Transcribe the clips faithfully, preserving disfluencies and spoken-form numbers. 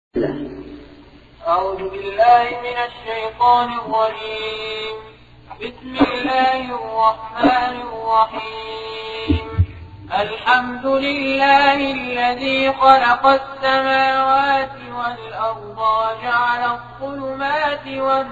أعوذ بالله من الشيطان الرجيم. بسم الله الرحمن الرحيم. الحمد لله الذي خلق السماوات والأرض وجعل الظلمات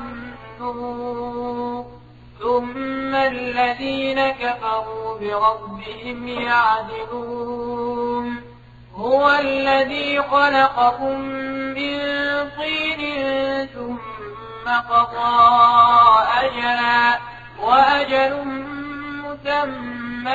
والنور ثم الذين كفروا بربهم يعدلون. هو الذي خلقكم من طين ثم قضى أجلا وأجل مسمى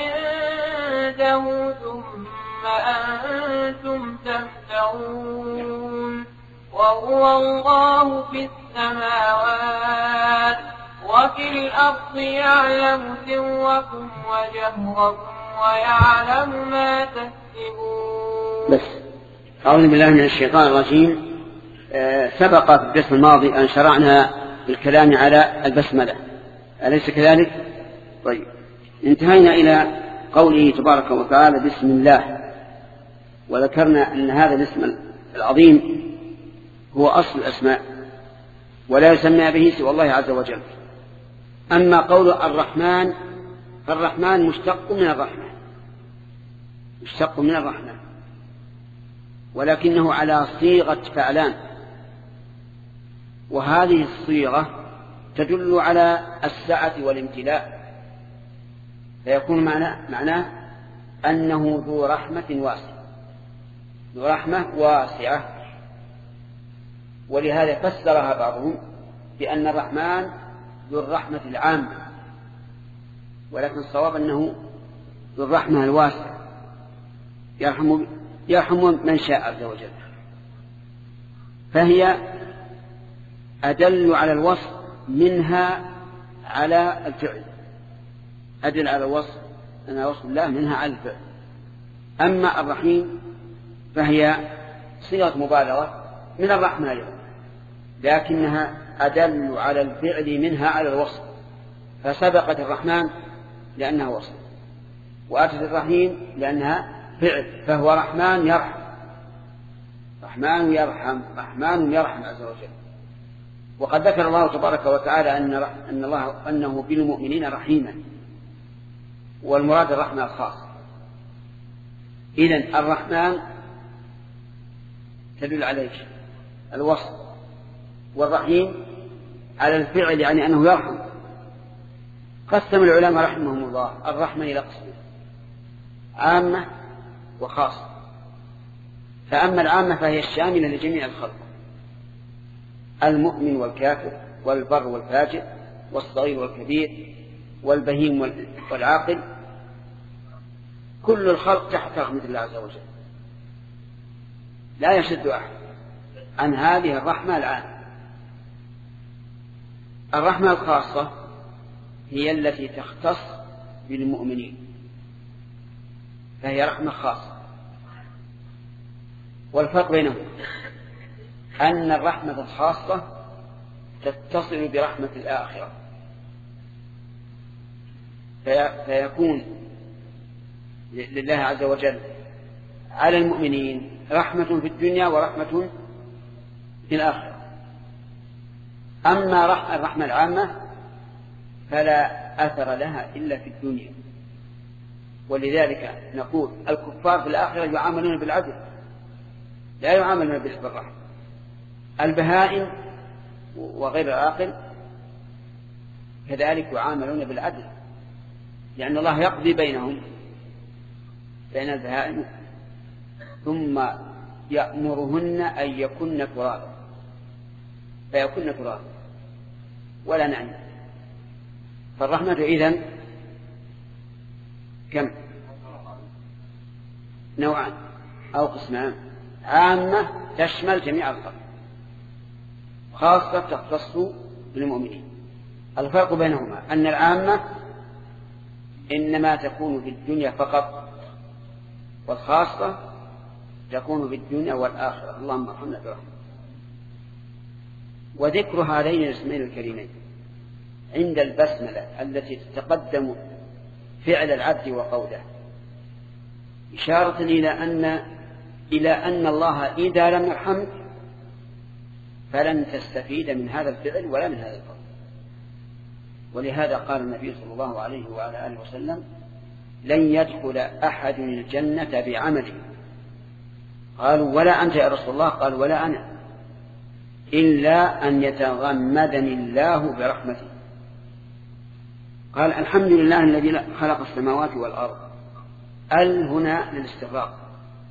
عنده ثم أنتم تمترون. وهو الله في السماوات وفي الأرض يعلم سركم وجهركم ويعلم ما تكسبون. بس أعوذ بالله من الشيطان الرجيم. آه سبق في الدرس الماضي أن شرعنا بالكلام على البسملة، أليس كذلك؟ طيب، انتهينا إلى قوله تبارك وتعالى بسم الله، وذكرنا أن هذا الاسم العظيم هو أصل الأسماء ولا يسمى به سوى الله عز وجل. أما قول الرحمن فالرحمن مشتق من الرحمة، مشتق من الرحمة، ولكنه على صيغة فعلان، وهذه الصيغة تدل على السعة والامتلاء، فيكون معناه, معناه أنه ذو رحمة واسعة، ذو رحمة واسعة. ولهذا فسرها بعضهم بأن الرحمن ذو الرحمة العامة، ولكن الصواب أنه ذو الرحمة الواسعة، يرحم يرحم من شاء عز وجل. فهي أدل على الوصف منها على الفعل، أدل على الوصف أن وصف الله منها على الفعل. أما الرحيم فهي صيغة مبالغة من الرحمة أيضا، لكنها أدل على الفعل منها على الوصف، فسبقت الرحمن لأنها وصف، وأتت الرحيم لأنها فعل، فهو رحمن يرحم، رحمن يرحم، رحمن يرحم عز وجل. وقد ذكر الله تبارك وتعالى أن أن الله أنه بالمؤمنين رحيما، والمراد الرحمة الخاص. إذن الرحمن تدل عليه الوصف، والرحيم على الفعل، يعني أنه يرحم. قسم العلماء رحمهم الله الرحمة إلى قسمين: عامة وخاصة. فأما العامة فهي الشاملة لجميع الخلق، المؤمن والكافر والبر والفاجر والصغير والكبير والبهيم والعاقل، كل الخلق تحت رحمة الله عز وجل، لا يشد أحد عن هذه الرحمة العامة. الرحمة الخاصة هي التي تختص بالمؤمنين، فهي رحمة خاصة. والفرق بينهم أن الرحمة الخاصة تتصل برحمة الآخرة، في فيكون لله عز وجل على المؤمنين رحمة في الدنيا ورحمة في الآخرة. أما الرحمة العامة فلا أثر لها إلا في الدنيا، ولذلك نقول الكفار في الآخرة يعاملون بالعدل، لا يعاملون بالرحمة. البهائم وغير العاقل كذلك يعاملون بالعدل، لأن الله يقضي بينهم بين البهائم ثم يأمرهن أن يكن ترابا، فيكن ترابا ولا نعم. فالرحمة إذن كم؟ نوعان أو قسمان: عامة تشمل جميع الخلق، خاصة تختص بالمؤمنين. الفرق بينهما أن العامة إنما تكون في الدنيا فقط، والخاصة تكون في الدنيا والآخرة. اللهم ارحمنا برحمة. وذكر هذين الاسمين الكريمين عند البسملة التي تتقدم فعل العبد وقوله إشارة إلى أن إلى أن الله إذا لم يرحمك فلن تستفيد من هذا الفعل ولا من هذا القول. ولهذا قال النبي صلى الله عليه وعلى آله وسلم: لن يدخل أحد الجنة بعمله. قالوا: ولا أنت يا رسول الله؟ قال: ولا أنا، إلا أن يتغمدني الله برحمته. قال: الحمد لله الذي خلق السماوات والأرض. ال هنا للاستغراق،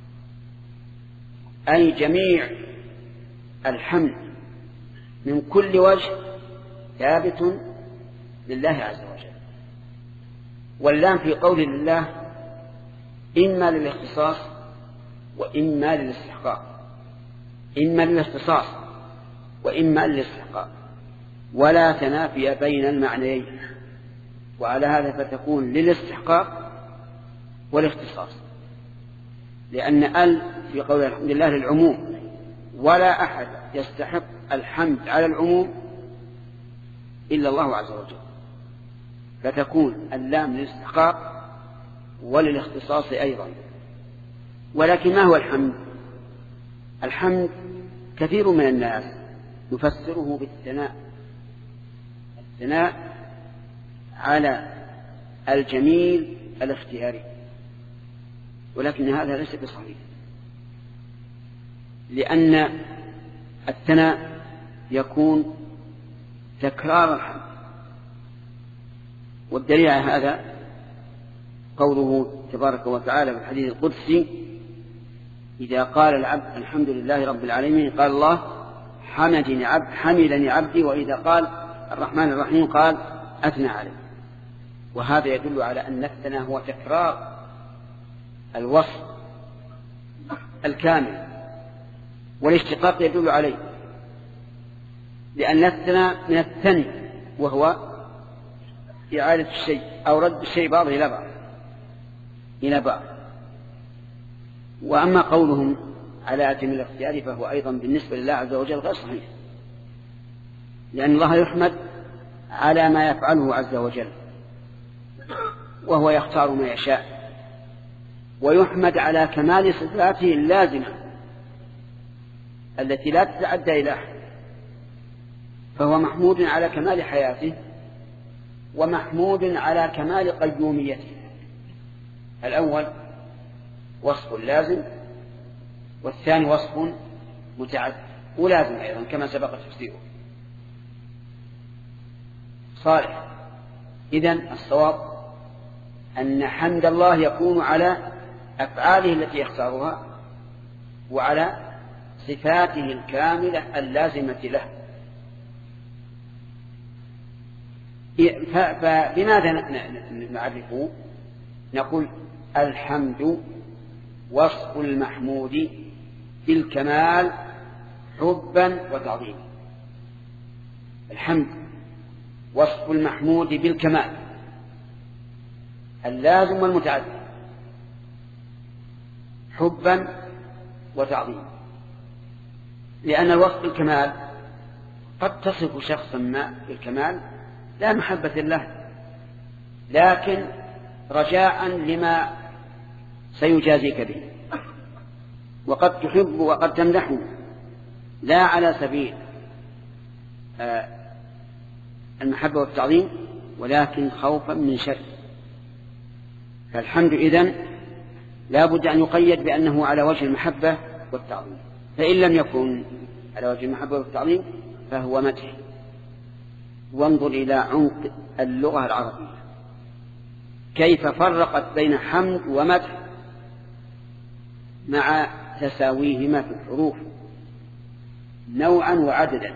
أي جميع الحمد من كل وجه ثابت لله عز وجل. واللام في قول الله إما للاختصاص وإما للاستحقاق، إما للاختصاص وإما للاستحقاق، ولا تنافي بين المعنيين، وعلى هذا فتكون للاستحقاق والاختصاص، لأن ال في قول الحمد لله للعموم، ولا أحد يستحق الحمد على العموم إلا الله عز وجل، فتكون اللام للاستحقاق وللاختصاص أيضا. ولكن ما هو الحمد؟ الحمد كثير من الناس يفسره بالثناء، الثناء على الجميل الاختياري، ولكن هذا ليس بصحيح، لأن الثناء يكون تكرار الحمد. والدليل على هذا قوله تبارك وتعالى في الحديث القدسي: إذا قال العبد الحمد لله رب العالمين قال الله حمدني عبد حمدني عبدي، وإذا قال الرحمن الرحيم قال أثنى عليه. وهذا يدل على أن الثناء هو تكرار الوصف الكامل، والاشتقاق يدل عليه، لأن الثناء من الثني وهو إعادة الشيء أو رد الشيء بعضه إلى بعض إلى بعض. وأما قولهم على أتم الاختيار فهو أيضا بالنسبة لله عز وجل غير صحيح، لأن الله يحمد على ما يفعله عز وجل، وهو يختار ما يشاء، ويحمد على كمال صفاته اللازمة التي لا تتعدى إلى أحد، فهو محمود على كمال حياته ومحمود على كمال قيوميته. الأول وصف لازم، والثاني وصف متعد ولازم أيضا كما سبق تفسيره. صالح. إذن الصواب أن حمد الله يكون على أفعاله التي يختارها وعلى صفاته الكاملة اللازمة له. فبماذا نعرفه؟ نقول الحمد وصف المحمود بالكمال حبا وتعظيما. الحمد وصف المحمود بالكمال اللازم والمتعدي حبا وتعظيما، لأن الوصف بالكمال قد تصف شخصا ما بالكمال لا محبة له، لكن رجاء لما سيجازيك به، وقد تحب وقد تمدحه لا على سبيل المحبة والتعظيم ولكن خوفا من شر. فالحمد إذن لا بد أن يقيد بأنه على وجه المحبة والتعظيم، فإن لم يكن على وجه المحبة والتعظيم فهو مدح. وانظر إلى عمق اللغة العربية كيف فرقت بين حمد ومدح مع تساويهما في الحروف نوعا وعددا.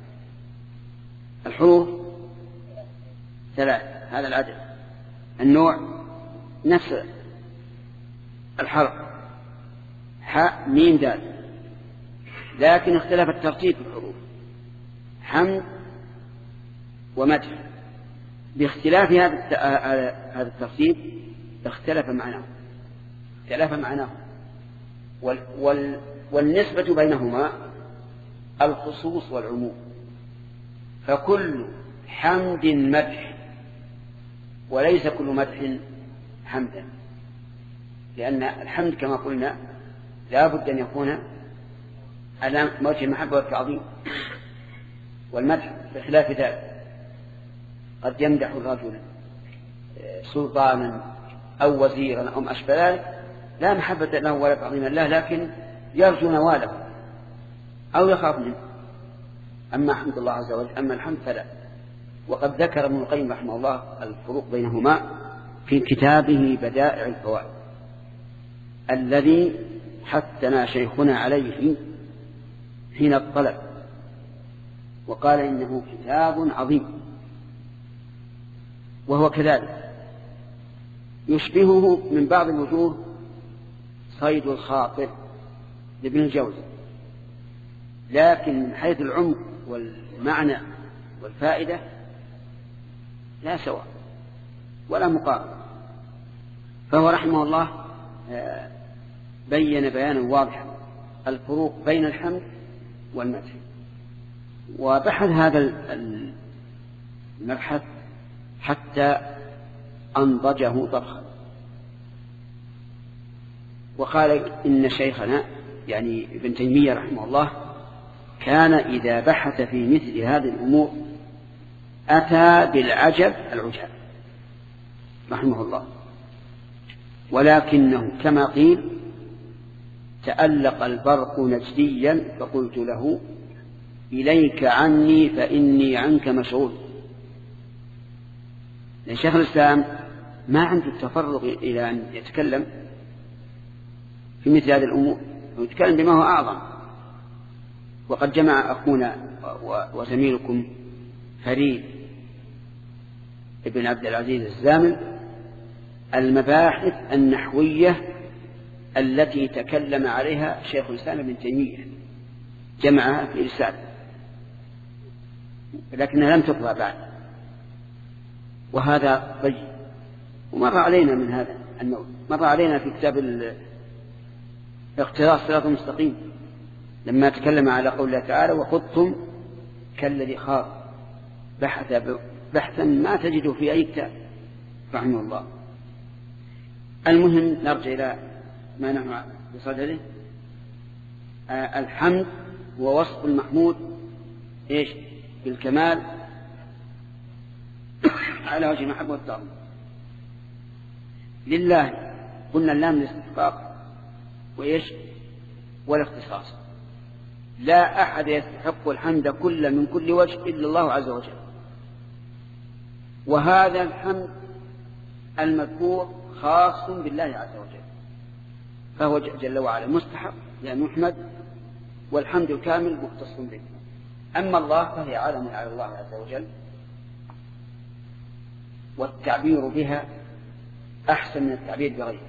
الحروف ثلاث، هذا العدد. النوع نفس الحرف حاء ميم دال، لكن اختلف الترتيب في الحروف حمد ومدح. باختلاف هذا الترتيب اختلف معناه اختلف معناه وال وال والنسبة بينهما الخصوص والعموم، فكل حمد مدح وليس كل مدح حمدا، لأن الحمد كما قلنا لا بد أن يكون على وجه المحبة والتعظيم. والمدح بخلاف ذلك. قد يمدح الرجل سلطانا أو وزيرا أو ما أشبه ذلك لا محبة له ولا تعظيما له، لكن يرجو نواله أو يخاف منه. أما حمد الله عز وجل أما الحمد فلا. وقد ذكر ابن القيم رحمه الله الفروق بينهما في كتابه بدائع الفوائد الذي حثنا شيخنا عليه حين الطلب، وقال إنه كتاب عظيم، وهو كذلك يشبهه من بعض الوجوه صيد الخاطر لابن الجوزي، لكن من حيث العمق والمعنى والفائدة لا سواء ولا مقارنة. فهو رحمه الله بين بيانا واضحا الفروق بين الحمد والمدح، وبحث هذا المبحث حتى أنضجه طبخا، وقال إن شيخنا يعني ابن تيمية رحمه الله كان إذا بحث في مثل هذه الأمور أتى بالعجب العجاب رحمه الله، ولكنه كما قيل تألق البرق نجديا فقلت له إليك عني فإني عنك مشغول. لأن شيخ الإسلام ما عنده التفرغ إلى أن يتكلم في مثل هذه الأمور، ويتكلم بما هو أعظم. وقد جمع أخونا وزميلكم فريد ابن عبد العزيز الزامل المباحث النحوية التي تكلم عليها شيخ الإسلام ابن تيمية، جمعها في رسالة لكنها لم تطبع بعد، وهذا طيب. ومر علينا من هذا النوع، مر علينا في كتاب اقتراص الصراط المستقيم لما تكلم على قول الله تعالى وخذتم كالذي خاض، بحث بحثا ما تجده في أي كتاب رحمه الله. المهم نرجع إلى ما نحن بصدده. آه الحمد هو وصف المحمود إيش بالكمال على وجه المحبة والتعظيم لله. قلنا اللام للاستحقاق وإيش والاختصاص. لا أحد يستحق الحمد كل من كل وجه إلا الله عز وجل، وهذا الحمد المذكور خاص بالله عز وجل، فهو جل وعلا مستحق لأن يحمد، والحمد الكامل مختص به. أما الله فهي عالم على الله عز وجل، والتعبير بها أحسن من التعبير بغيره.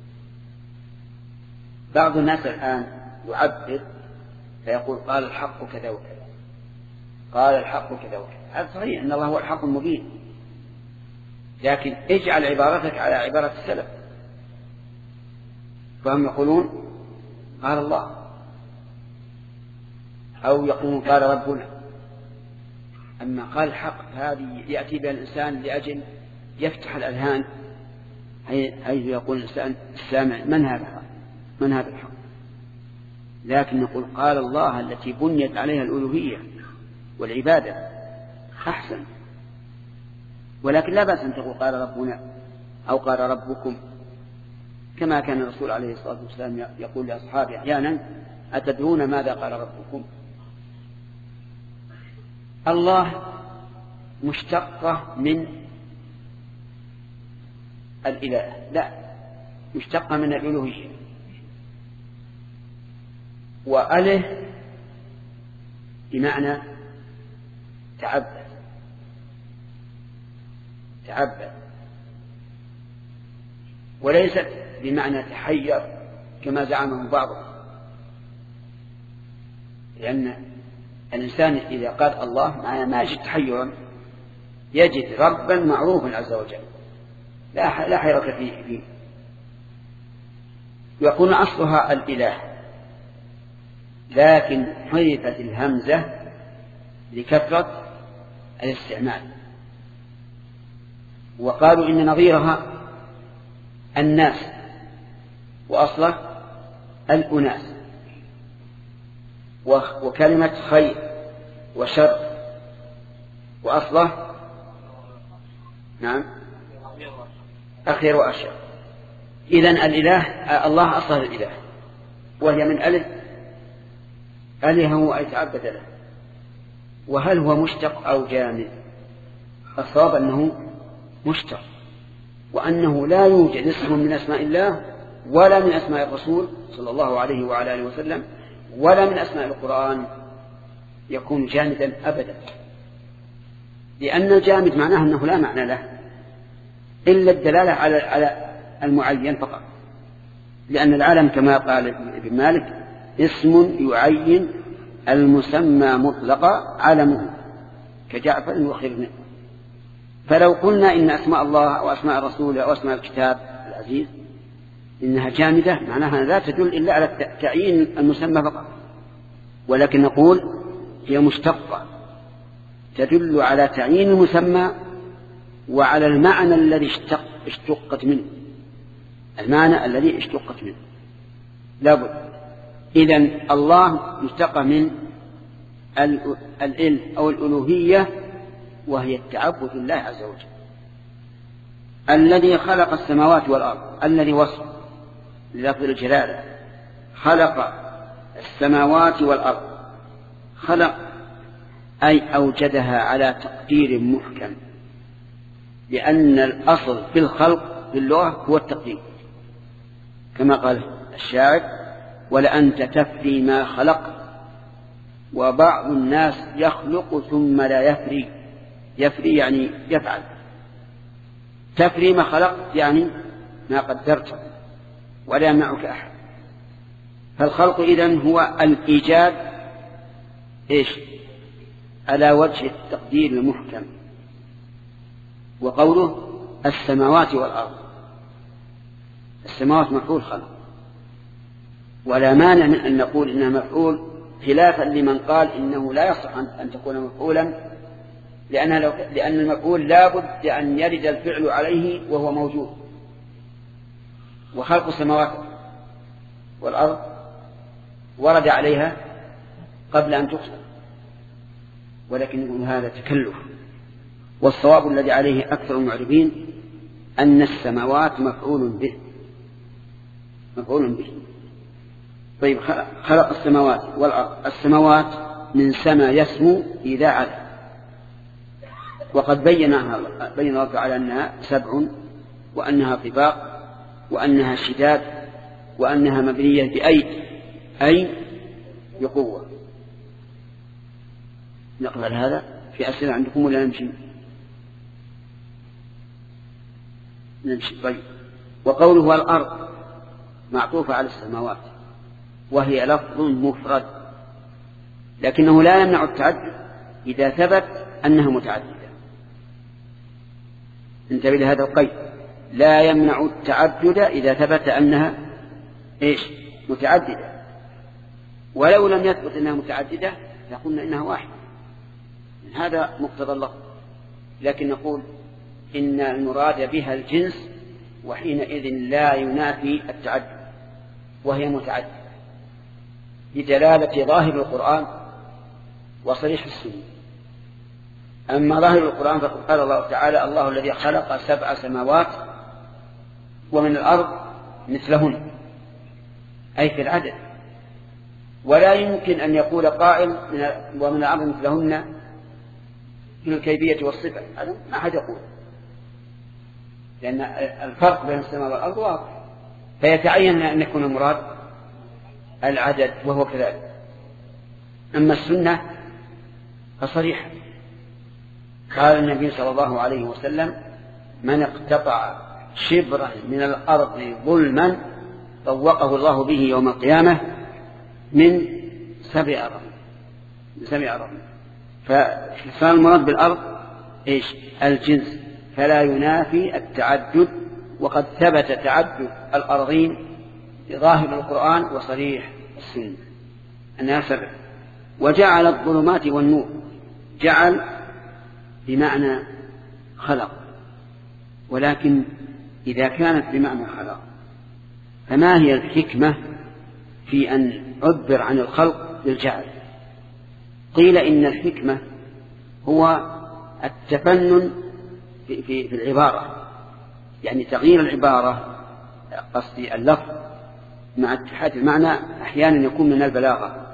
بعض الناس الآن يعبر فيقول قال الحق كذا وكذا، قال الحق كذا وكذا. هذا صحيح أن الله هو الحق المبين، لكن اجعل عبارتك على عبارة السلف، فهم يقولون قال الله، أو يقولون قال ربنا. أما قال الحق هذه يأتي بها الإنسان لأجل يفتح الأذهان، حيث يقول الإنسان السامع من هذا من هذا الحق. لكن نقول قال الله التي بنيت عليها الألوهية والعبادة أحسن. ولكن لا بأس أن تقول قال ربنا أو قال ربكم، كما كان الرسول عليه الصلاة والسلام يقول لأصحابه أحيانا أتدرون ماذا قال ربكم. الله مشتقة من الإله، لا، مشتقة من الألوهية. وأله بمعنى تعبد تعبد وليست بمعنى تحير كما زعمه بعضهم، لأن الإنسان إذا قال الله معنا ما يجد تحيرا، يجد ربا معروفا عز وجل لا لا حيرة فيه, فيه. يكون أصلها الإله، لكن حذفت الهمزة لكثرة الاستعمال، وقالوا إن نظيرها الناس وأصله الأناس، وكلمة خير وشر وأصله نعم أخير وأشر. إذن الإله الله أصله الإله، وهي من ألف أله أي تعبد له. وهل هو مشتق أو جامد؟ الصواب أنه مشتق، وأنه لا يوجد اسم من أسماء الله ولا من أسماء الرسول صلى الله عليه وعلى آله وسلم ولا من أسماء القرآن يكون جامدا أبدا، لأن الجامد معناه أنه لا معنى له إلا الدلالة على على المعين فقط، لأن العالم كما قال ابن مالك اسم يعين المسمى مطلقا علمه كجعفر وخير. فلو قلنا إن أسماء الله وأسماء الرسول وأسماء الكتاب العزيز إنها جامدة معناها لا تدل إلا على تعيين المسمى فقط، ولكن نقول هي مشتقة تدل على تعيين المسمى وعلى المعنى الذي اشتق اشتقت منه، المعنى الذي اشتقت منه لابد. إذن الله مشتق من الإل أو الألوهية، وهي التعبد لله عز وجل. الذي خلق السماوات والأرض، الذي وصف للفظ الجلالة، خلق السماوات والأرض. خلق أي أوجدها على تقدير محكم، لأن الأصل في الخلق في اللغة هو التقدير، كما قال الشاعر ولأنت تفري ما خلق. وبعض الناس يخلق ثم لا يفري، يفري يعني يفعل، تفري ما خلقت يعني ما قدرت ولا يمنعك أحد. فالخلق إذن هو الإيجاد إيش على وجه التقدير المحكم. وقوله السماوات والأرض، السماوات مفعول خلق، ولا مانع من أن نقول إنها مفعول، خلافا لمن قال إنه لا يصح أن تكون مفعولا، لأن, لو لأن المفعول لا بد أن يرد الفعل عليه وهو موجود. وخلق السماوات والأرض ورد عليها قبل أن تخلق، ولكن هذا تكلف. والصواب الذي عليه أكثر المعربين أن السماوات مفعول به، مفعول به. طيب خلق السماوات والأرض. السماوات من سما يسمو إذا علا، وقد بينها بين الله تعالى أنها سبع، وأنها طباق، وأنها شداد، وأنها مبنية بأيد أي بقوة. نقبل هذا في أسئلة عندكم ولا نمشي؟ نمشي. طيب. وقوله الأرض معطوفة على السماوات، وهي لفظ مفرد، لكنه لا يمنع التعدد إذا ثبت أنها متعددة. انتبه لهذا القيد، لا يمنع التعدد إذا ثبت أنها إيش متعددة. ولو لم يثبت أنها متعددة لقلنا إنها واحدة، هذا مقتضى اللفظ. لكن نقول إن المراد بها الجنس، وحينئذ لا ينافي التعدد، وهي متعددة بدلالة ظاهر القرآن وصريح السنة. أما ظاهر القرآن فقد قال الله تعالى الله الذي خلق سبع سماوات ومن الأرض مثلهن، أي في العدد. ولا يمكن أن يقول قائل ومن الأرض مثلهن في الكيفية والصفة، هذا ما أحد يقول، لأن الفرق بين السماء والأرض واضح، فيتعين أن يكون المراد العدد، وهو كذلك. أما السنة فصريحة، قال النبي صلى الله عليه وسلم من اقتطع شبرا من الأرض ظلما طوقه الله به يوم القيامة من سبع أرض سبع أرض. فصار المراد بالأرض إيش الجنس، فلا ينافي التعدد، وقد ثبت تعدد الأرضين بظاهر القرآن وصريح السنة أنها سبع. وجعل الظلمات والنور، جعل بمعنى خلق، ولكن إذا كانت بمعنى خلق فما هي الحكمة في أن عبر عن الخلق بالجعل؟ قيل إن الحكمة هو التفنن في, في, في العبارة، يعني تغيير العبارة قصدي اللفظ مع اتحاد المعنى أحيانا يكون من البلاغة.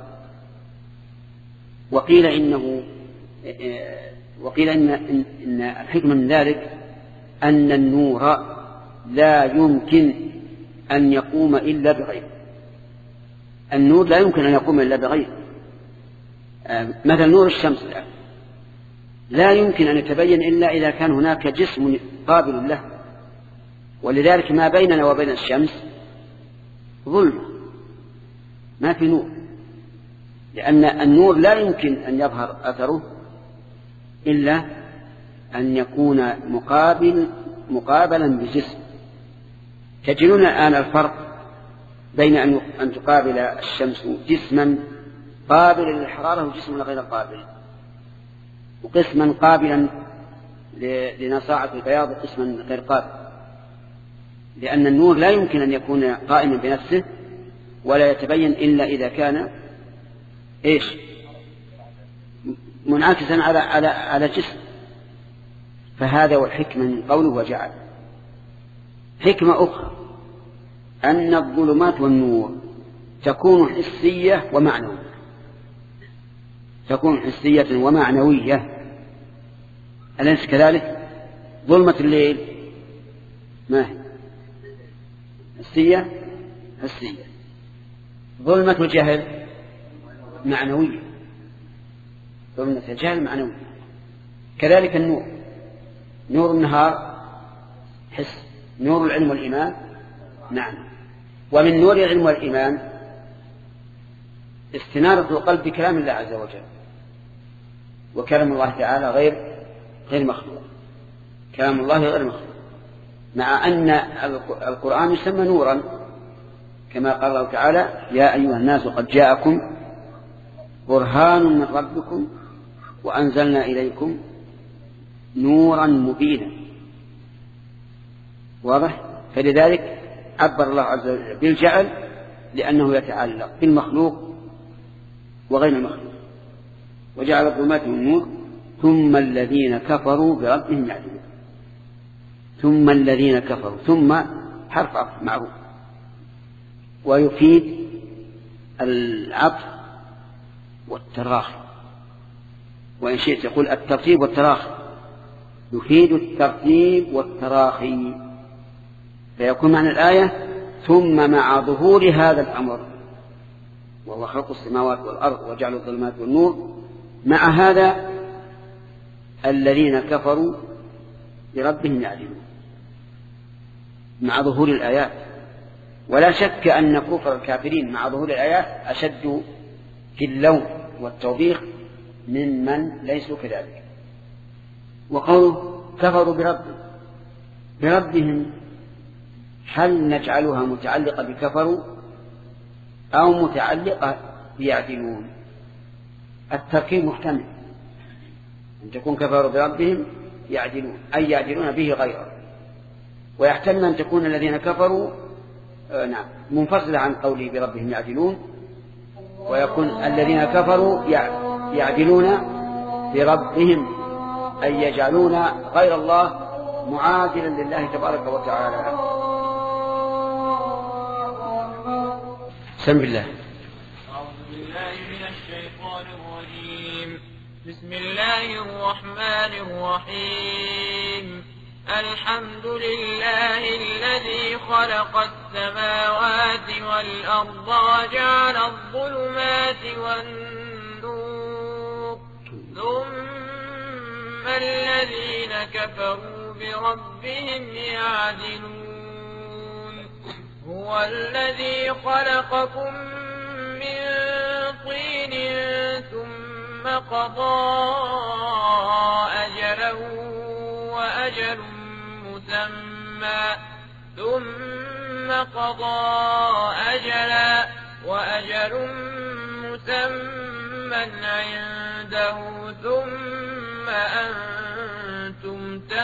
وقيل إنه وقيل إن, إن الحكمة من ذلك أن النور لا يمكن أن يقوم إلا بغيره. النور لا يمكن أن يقوم إلا بغيره. مثل نور الشمس الآن لا يمكن أن يتبين إلا إذا كان هناك جسم قابل له، ولذلك ما بيننا وبين الشمس ظلمة، ما في نور، لأن النور لا يمكن أن يظهر أثره إلا أن يكون مقابل مقابلا بجسم. تجدون الآن الفرق بين أن تقابل الشمس جسما قابلا للحرارة وجسما غير قابل، وقسما قابلا لنصاعة البياض وقسما غير قابل، لأن النور لا يمكن أن يكون قائما بنفسه ولا يتبين إلا إذا كان إيش منعكسا على على على جسم. فهذا والحكمة من قوله وجعل. حكمة أخرى أن الظلمات والنور تكون حسية ومعنوية، تكون حسية ومعنوية، أليس كذلك؟ ظلمة الليل ما هي؟ حسية حسية. ظلمة الجهل معنوية، ظلمة الجهل معنوية. كذلك النور، نور النهار حس، نور العلم والإيمان معنى. ومن نور العلم والإيمان استنارة القلب بكلام الله عز وجل، وكلام الله تعالى غير غير مخلوق، كلام الله غير مخلوق، مع أن القرآن يسمى نورا كما قال الله تعالى يا أيها الناس قد جاءكم برهان من ربكم وأنزلنا إليكم نورا مبينا. واضح؟ فلذلك عبر الله عز وجل بالجعل لأنه يتعلق بالمخلوق وغير المخلوق. وجعل الظلمات والنور ثم الذين كفروا بربهم يعدلون. ثم الذين كفروا، ثم حرف عطف معروف ويفيد العطف والتراخي، وإن شئت يقول الترتيب والتراخي، يفيد الترتيب والتراخي، فيكون معنى الآية ثم مع ظهور هذا الأمر وهو خلق السماوات والأرض وجعل الظلمات والنور، مع هذا الذين كفروا بربهم يعدلون مع ظهور الآيات. ولا شك أن كفر الكافرين مع ظهور الآيات أشد في اللوم والتوبيخ من من ليسوا كذلك. وقوله كفروا بربهم بربهم هل نجعلها متعلقة بكفروا أو متعلقة بيعدلون؟ التركيب محتمل أن تكون كفروا بربهم يعدلون أي يعدلون به غيره، ويحتمل أن تكون الذين كفروا آه نعم منفصلة عن قوله بربهم يعدلون، ويكون الذين كفروا يعدلون بربهم أي يجعلون غير الله معادلا لله تبارك وتعالى. سم بالله. أعوذ بالله من الشيطان الرجيم. بسم الله الرحمن الرحيم. الحمد لله الذي خلق السماوات والأرض وجعل الظلمات والنور ثم الذين كفروا بربهم يعدلون. هو الذي خلقكم من طين ثم قضى أجله وأجل مسمى ثم قضى أجلا وأجل مسمى عنده ثم أنتم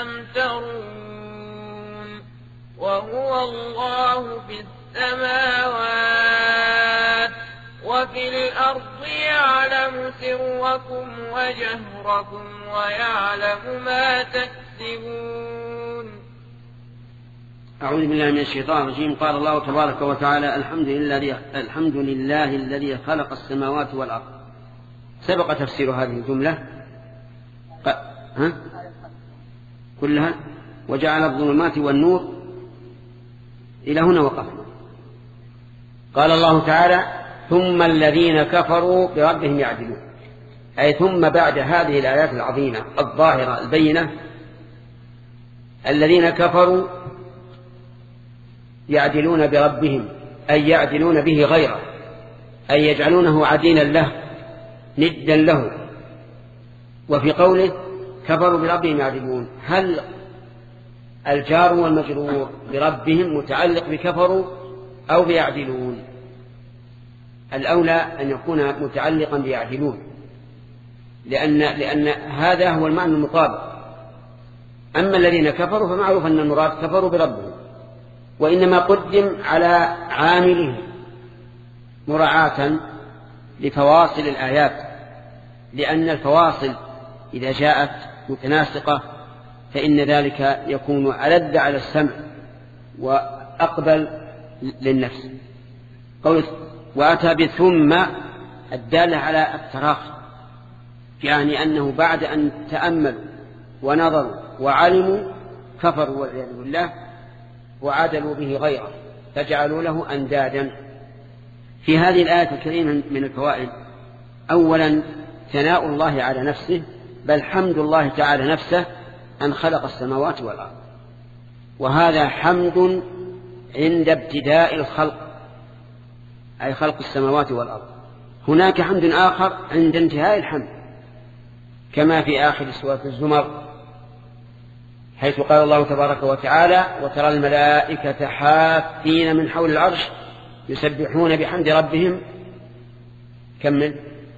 تمترون. وهو الله في السماوات وفي الأرض يعلم سركم وجهركم ويعلم ما تكسبون. أعوذ بالله من الشيطان الرجيم. قال الله تبارك وتعالى: الحمد لله, الحمد لله الذي خلق السماوات والأرض. سبق تفسير هذه الجملة ها؟ كلها. وجعل الظلمات والنور إلى هنا وقفنا. قال الله تعالى: ثم الذين كفروا بربهم يعدلون، أي ثم بعد هذه الآيات العظيمة الظاهرة البينة الذين كفروا يعدلون بربهم، أي يعدلون به غيره، أي يجعلونه عديلا له ندا له. وفي قوله كفروا بربهم يعدلون، هل الجار والمجرور بربهم متعلق بكفروا أو بيعدلون؟ الأولى أن يكون متعلقا بيعدلون، لأن, لأن هذا هو المعنى المطابق. أما الذين كفروا فمعروف أن المراد كفروا بربهم، وإنما قدم على عامله مراعاة لفواصل الآيات، لأن الفواصل إذا جاءت متناسقة فإن ذلك يكون ألذ على السمع وأقبل للنفس. قوله وأتى بثم الدالة على التراخي، يعني أنه بعد أن تأملوا ونظروا وعلموا كفروا والعياذ بالله وعادلوا به غيره فجعلوا له أندادا. في هذه الآية الكريمة من الفوائد: أولا ثناء الله على نفسه، بل حمد الله تعالى نفسه أن خلق السماوات والأرض، وهذا حمد عند ابتداء الخلق، أي خلق السماوات والأرض. هناك حمد آخر عند انتهاء الحمد، كما في آخر سورة الزمر حيث قال الله تبارك وتعالى: وترى الملائكة حافين من حول العرش يسبحون بحمد ربهم كمل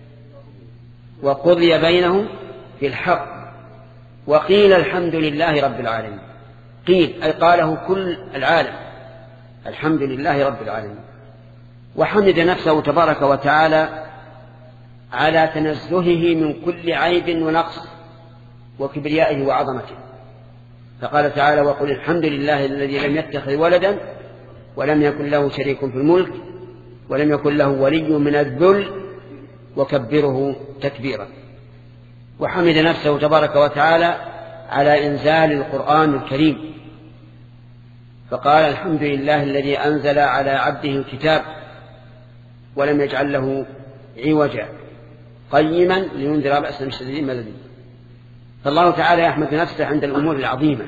وقضي بينهم بالحق وقيل الحمد لله رب العالمين. قيل أي قاله كل العالم، الحمد لله رب العالمين. وحمد نفسه تبارك وتعالى على تنزهه من كل عيب ونقص وكبريائه وعظمته، فقال تعالى: وقل الحمد لله الذي لم يتخذ ولدا ولم يكن له شريك في الملك ولم يكن له ولي من الذل وكبره تكبيرا. وحمد نفسه تبارك وتعالى على إنزال القرآن الكريم، فقال: الحمد لله الذي أنزل على عبده الكتاب ولم يجعل له عوجا قيما لينذر بأسا شديدا من لدنه. فالله تعالى يحمد نفسه عند الأمور العظيمة،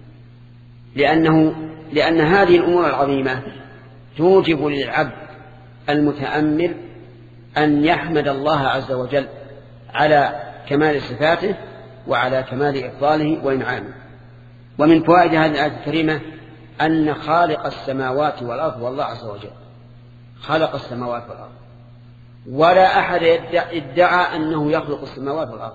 لأنه لأن هذه الأمور العظيمة توجب للعبد المتأمل أن يحمد الله عز وجل على كمال صفاته وعلى كمال إفضاله وإنعامه. ومن فوائد هذه الآية الكريمة أن خالق السماوات والأرض والله عز وجل خلق السماوات والأرض، ولا أحد ادعى أنه يخلق السماوات والأرض.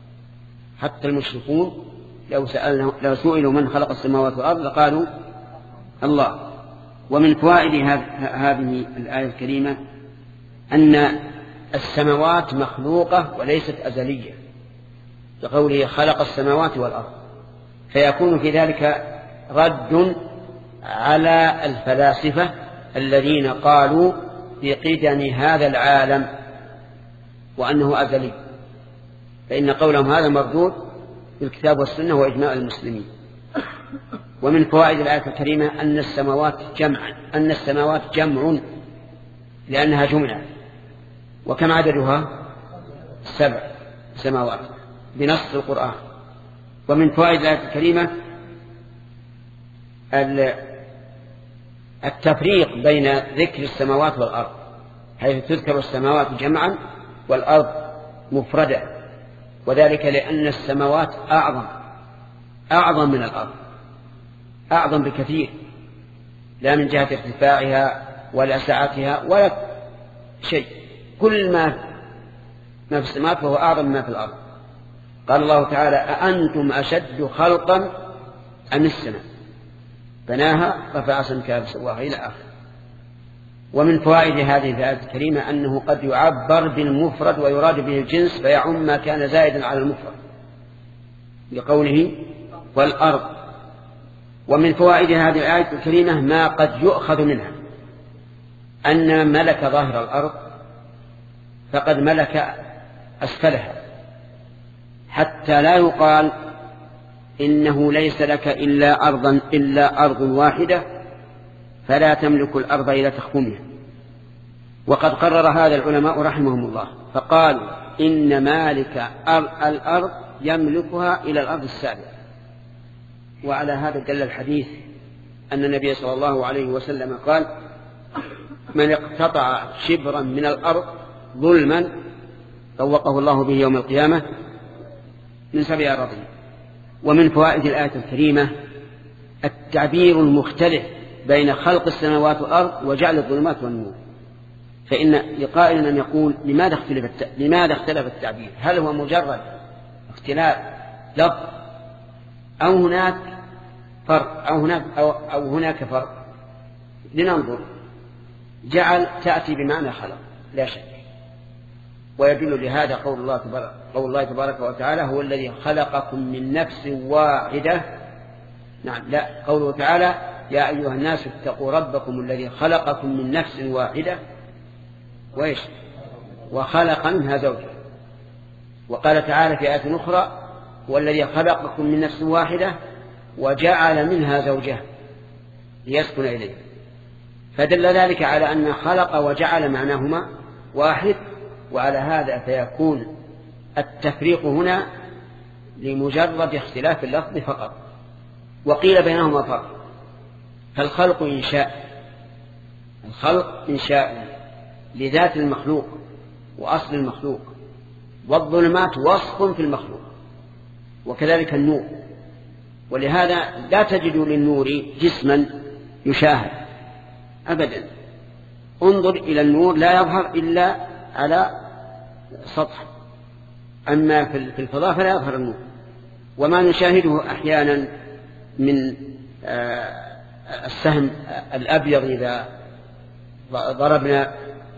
حتى المشركون لو, لو سئلوا من خلق السماوات والأرض لقالوا الله. ومن فوائد هذه الآية الكريمة أن السماوات مخلوقة وليست أزلية، بقوله خلق السماوات والأرض، فيكون في ذلك رد على الفلاسفة الذين قالوا بقدم هذا العالم وأنه أزلي، فإن قولهم هذا مردود بالكتاب والسنة وإجماع المسلمين. ومن فوائد الآية الكريمة أن السماوات جمع أن السماوات جمع لأنها جملة، وكم عددها؟ سبع سماوات بنص القرآن. ومن فوائد الآية الكريمة التفريق بين ذكر السماوات والأرض، حيث تذكر السماوات جمعا والأرض مفردة، وذلك لأن السماوات أعظم أعظم من الأرض، أعظم بكثير، لا من جهة ارتفاعها ولا سعتها ولا شيء، كل ما ما في السماوات فهو أعظم ما في الأرض. قال الله تعالى: أأنتم أشد خلقا أم السماء بناها رفع سمكها فسواها إلى آخر. ومن فوائد هذه الآية الكريمة أنه قد يعبر بالمفرد ويراد به الجنس فيعم ما كان زائدا على المفرد لقوله والأرض. ومن فوائد هذه الآية الكريمة ما قد يؤخذ منها أن من ملك ظاهر الأرض فقد ملك أسفلها، حتى لا يقال إنه ليس لك إلا أرضا إلا أرض واحدة فلا تملك الأرض إلى تخكمها. وقد قرر هذا العلماء رحمهم الله فقالوا إن مالك الأرض يملكها إلى الأرض السابقة. وعلى هذا دل الحديث أن النبي صلى الله عليه وسلم قال من اقتطع شبرا من الأرض ظلما طوقه الله به يوم القيامة من سبع أراضين. ومن فوائد الآية الكريمة التعبير المختلف بين خلق السماوات والأرض وجعل الظلمات والنور. فإن لقائل أن يقول لماذا اختلف لماذا اختلف التعبير؟ هل هو مجرد اختلاف لفظ أو هناك فرق أو هناك أو, أو هناك فرق؟ لننظر. جعل تأتي بمعنى خلق لا شك، ويدل لهذا قول الله تبارك, قول الله تبارك وتعالى هو الذي خلقكم من نفس واحدة. نعم لا قوله تعالى يا أيها الناس اتقوا ربكم الذي خلقكم من نفس واحدة وإيش وخلق منها زوجها. وقال تعالى في آية أخرى هو الذي خلقكم من نفس واحدة وجعل منها زوجها ليسكن إليه. فدل ذلك على أن خلق وجعل معناهما واحد، وعلى هذا فيكون التفريق هنا لمجرد اختلاف اللفظ فقط. وقيل بينهما فرق، فالخلق إنشاء الخلق إنشاء لذات المخلوق وأصل المخلوق، والظلمات وصف في المخلوق، وكذلك النور. ولهذا لا تجد للنور جسما يشاهد أبدا. انظر إلى النور لا يظهر إلا على سطح، أما في الفضاء فلا يظهر النور. وما نشاهده أحيانا من السهم الأبيض إذا ضربنا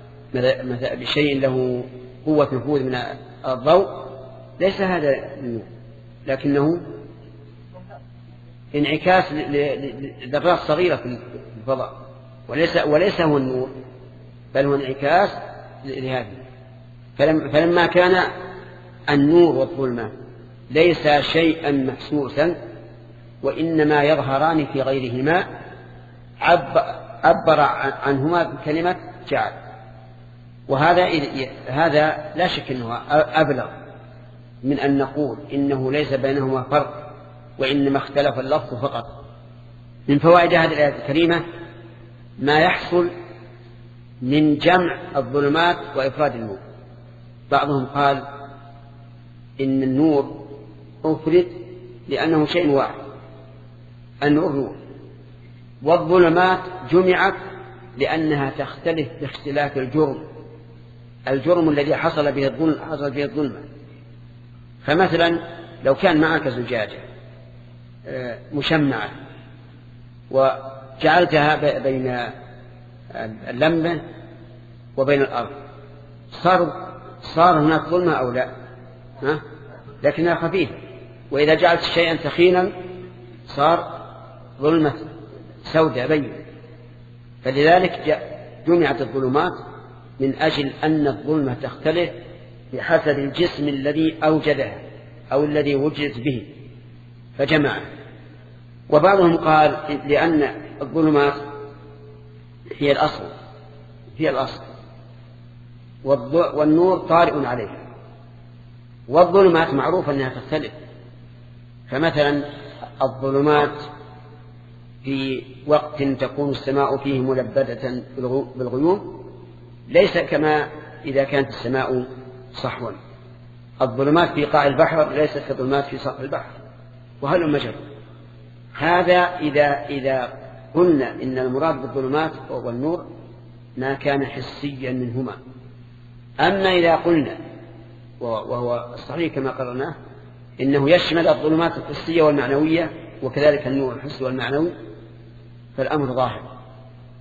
بشيء له قوة نفوذ من الضوء ليس هذا النور، لكنه انعكاس لذرات صغيرة في الفضاء، وليس, وليس هو النور بل هو انعكاس لهذا. فلما كان النور والظلمة ليس شيئا محسوسا وإنما يظهران في غيرهما عبر عنهما بكلمة جعل. وهذا هذا لا شك أنه أبلغ من أن نقول إنه ليس بينهما فرق وإنما اختلف اللفظ فقط. من فوائد هذه الآية الكريمة ما يحصل من جمع الظلمات وإفراد النور. بعضهم قال إن النور أفرد لأنه شيء واحد، النور نور، والظلمات جمعت لأنها تختلف باختلاف الجرم الجرم الذي حصل به الظلم حصل به الظلمة. فمثلا لو كان معك زجاجة مشمعة وجعلتها بين اللمبة وبين الأرض صار صار هناك ظلمة أو لا؟ ها؟ لكنها خفيفة. وإذا جعلت شيئا ثقيلا صار ظلمة سوداء بين. فلذلك جمعت الظلمات من أجل أن الظلمة تختلف بحسب الجسم الذي أوجدها أو الذي وجدت به فجمع. وبعضهم قال لأن الظلمات هي الأصل هي الأصل والنور طارئ عليها، والظلمات معروف أنها تختلف. فمثلا الظلمات في وقت تكون السماء فيه ملبدة بالغيوم ليس كما إذا كانت السماء صحوا. الظلمات في قاع البحر ليست كظلمات في سطح البحر، وهل مجر. هذا إذا إذا قلنا إن المراد بالظلمات والنور ما كان حسيا منهما. أما إذا قلنا وهو الصحيح كما قررناه إنه يشمل الظلمات الحسية والمعنوية وكذلك النور الحسي والمعنوي، فالأمر ظاهر.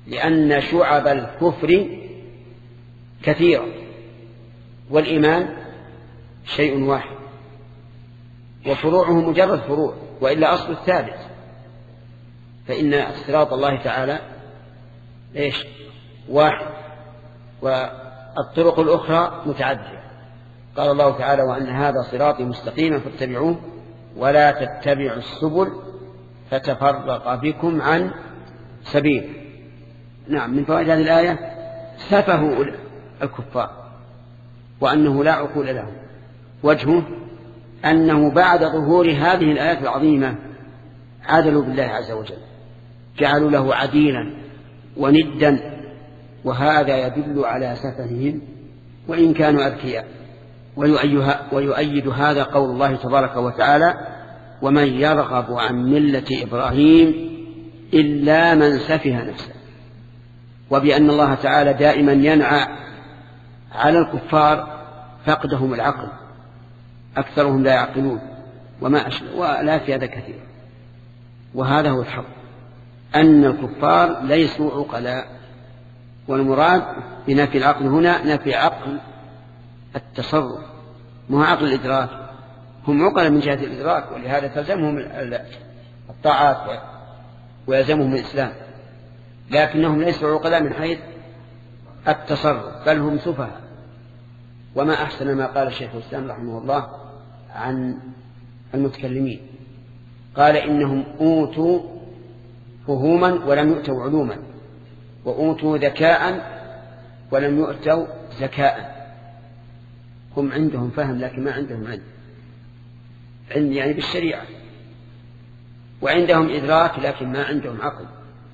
لأن شعب الكفر كثيرة والإيمان شيء واحد، وفروعه مجرد فروع، وإلا أصل الثابت. فإن صراط الله تعالى إيش؟ واحد، والطرق الأخرى متعددة. قال الله تعالى: وأن هذا صراطي مستقيما فاتبعوه ولا تتبعوا السبل فتفرق بكم عن سبيل. نعم، من فوائد هذه الآية سفه الكفار وأنه لا عقول لهم. وجهه أنه بعد ظهور هذه الآيات العظيمة عادلوا بالله عز وجل، جعلوا له عديلا وندا، وهذا يدل على سفههم وإن كانوا أذكياء. ويؤيد هذا قول الله تبارك وتعالى: ومن يرغب عن ملة إبراهيم إلا من سفه نفسه. وبأن الله تعالى دائما ينعى على الكفار فقدهم العقل، أكثرهم لا يعقلون وما أشبه، ولا في هذا كثير. وهذا هو الحق، أن الكفار ليسوا عقلاء، والمراد بنفي العقل هنا نفي عقل التصرف، مو عقل الإدراك. هم عقلاء من جهة الإدراك، ولهذا تلزمهم الطاعات ويلزمهم الإسلام، لكنهم ليسوا عقلاء من حيث التصرف، بل هم سفهاء. وما أحسن ما قال الشيخ الإسلام رحمه الله عن المتكلمين، قال: إنهم أوتوا فهوما ولم يؤتوا علوما، وأوتوا ذكاء ولم يؤتوا ذكاء. هم عندهم فهم لكن ما عندهم علم، علم يعني بالشريعة، وعندهم إدراك لكن ما عندهم عقل.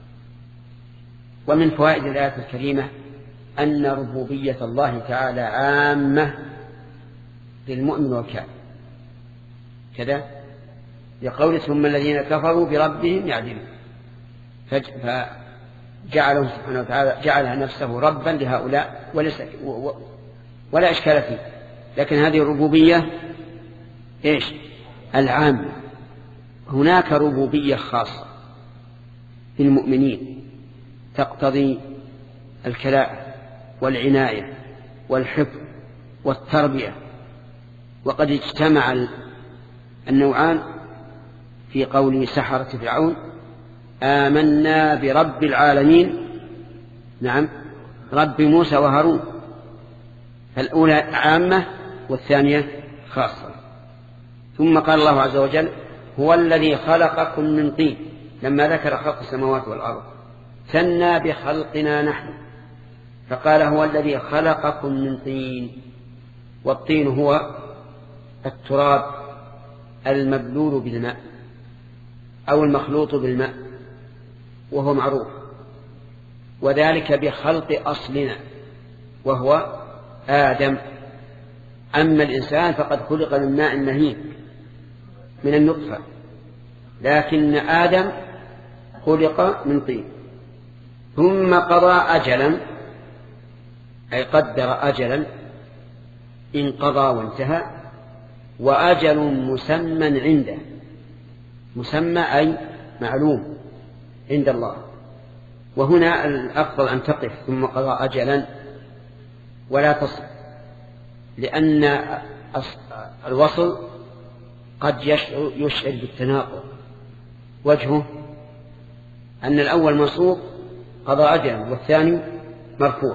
ومن فوائد الآية الكريمة أن ربوبية الله تعالى عامة للمؤمن والكافر، كذا لقول: ثم الذين كفروا بربهم يعدلون، فجعله سبحانه وتعالى جعل نفسه ربا لهؤلاء وليس ولا إشكال فيه. لكن هذه الربوبية إيش؟ العامة. هناك ربوبية خاصة في المؤمنين تقتضي الكلاء والعناية والحفظ والتربية، وقد اجتمع النوعان في قول سحرة فرعون: آمنا برب العالمين، نعم، رب موسى وهارون. فالأولى عامة والثانية خاصة. ثم قال الله عز وجل: هو الذي خلقكم من طين، لما ذكر خلق السماوات والأرض ثنى بخلقنا نحن، فقال: هو الذي خلقكم من طين. والطين هو التراب المبلول بالماء أو المخلوط بالماء، وهو معروف، وذلك بخلق أصلنا وهو آدم. أما الإنسان فقد خلق من ماء مهين من النطفة، لكن آدم خلق من طين. ثم قضى أجلا، أي قدر أجلا انقضى وانتهى، وأجل مسمى عنده، مسمى أي معلوم عند الله. وهنا الأفضل أن تقف ثم قضى أجلا ولا تصل، لأن الوصل قد يشعر بالتناقض. وجهه أن الأول منصوب قضى أجلا والثاني مرفوع،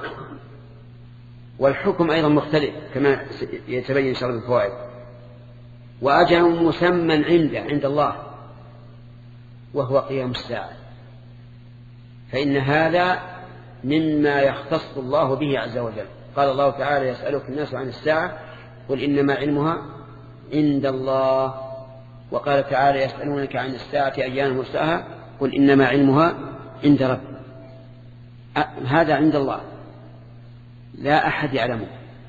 والحكم أيضا مختلف كما يتبين إن شاء الله بالفوائد. وأجل مسمى عنده عند الله وهو قيام الساعة، فإن هذا مما يختص الله به عز وجل. قال الله تعالى: يسألك الناس عن الساعة قل إنما علمها عند الله. وقال تعالى: يسألونك عن الساعة أيان مرساها قل إنما علمها عند رب. هذا عند الله، لا أحد يعلمه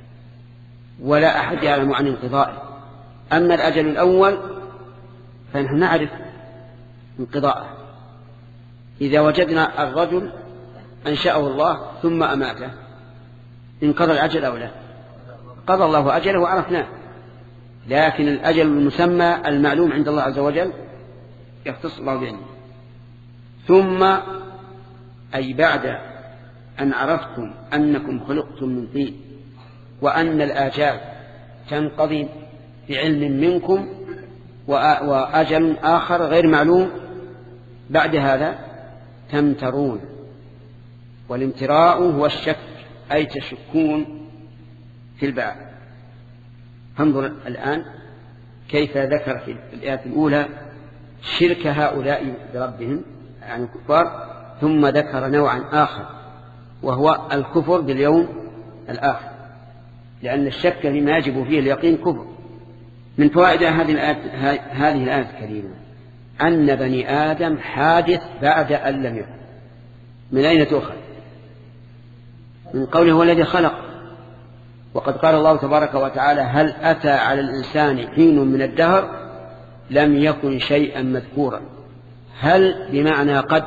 ولا أحد يعلم عن انقضائه. أما الأجل الأول فنحن نعرف انقضاءه. إذا وجدنا الرجل أنشأه الله ثم أماته، انقضى الأجل أو لا؟ قضى الله أجله وعرفناه. لكن الأجل المسمى المعلوم عند الله عز وجل يختص الله بعلمه. ثم أي بعد أن عرفتم أنكم خلقتم من طين وأن الآجال تنقضي بعلم منكم وأجل آخر غير معلوم، بعد هذا تمترون. والامتراء هو الشك، أي تشكون في البعث. فانظر الآن كيف ذكر في الآية الأولى شرك هؤلاء بربهم يعني الكفار، ثم ذكر نوعا آخر وهو الكفر باليوم الآخر، لأن الشك فيما يجب فيه اليقين كفر. من فوائد هذه الآية هذه الآية الكريمة أن بني آدم حادث بعد أن لم يكن. من أين تؤخذ؟ من قوله هو الذي خلق. وقد قال الله تبارك وتعالى هل أتى على الإنسان حين من الدهر لم يكن شيئا مذكورا. هل بمعنى قد،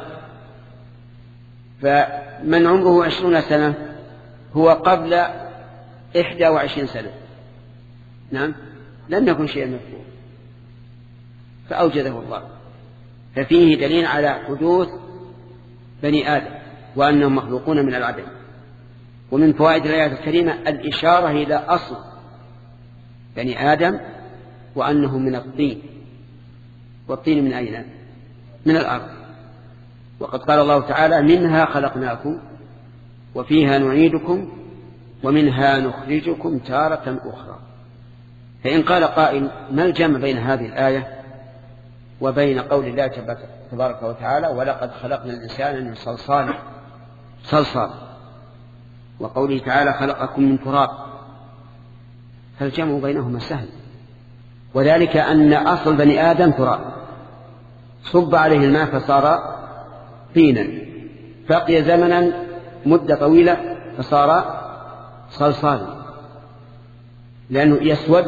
فمن عمره عشرون سنة هو قبل إحدى وعشرين سنة، نعم، لم يكن شيئا مذكورا فأوجده الله. ففيه دليل على حدوث بني آدم وأنهم مخلوقون من العدم. ومن فوائد الآية الكريمة الإشارة إلى أصل بني آدم وأنهم من الطين. والطين من أين؟ من الأرض. وقد قال الله تعالى منها خلقناكم وفيها نعيدكم ومنها نخرجكم تارة أخرى. فإن قال قائل ما الجمع بين هذه الآية وبين قول الله تبارك وتعالى ولقد خلقنا الإنسان من صلصال صلصال وقوله تعالى خلقكم من تراب؟ فالجمع بينهما سهل، وذلك أن أصل بني آدم تراب صب عليه الماء فصار طينا، بقي زمنا مدة طويلة فصار صلصالا لأنه يسود،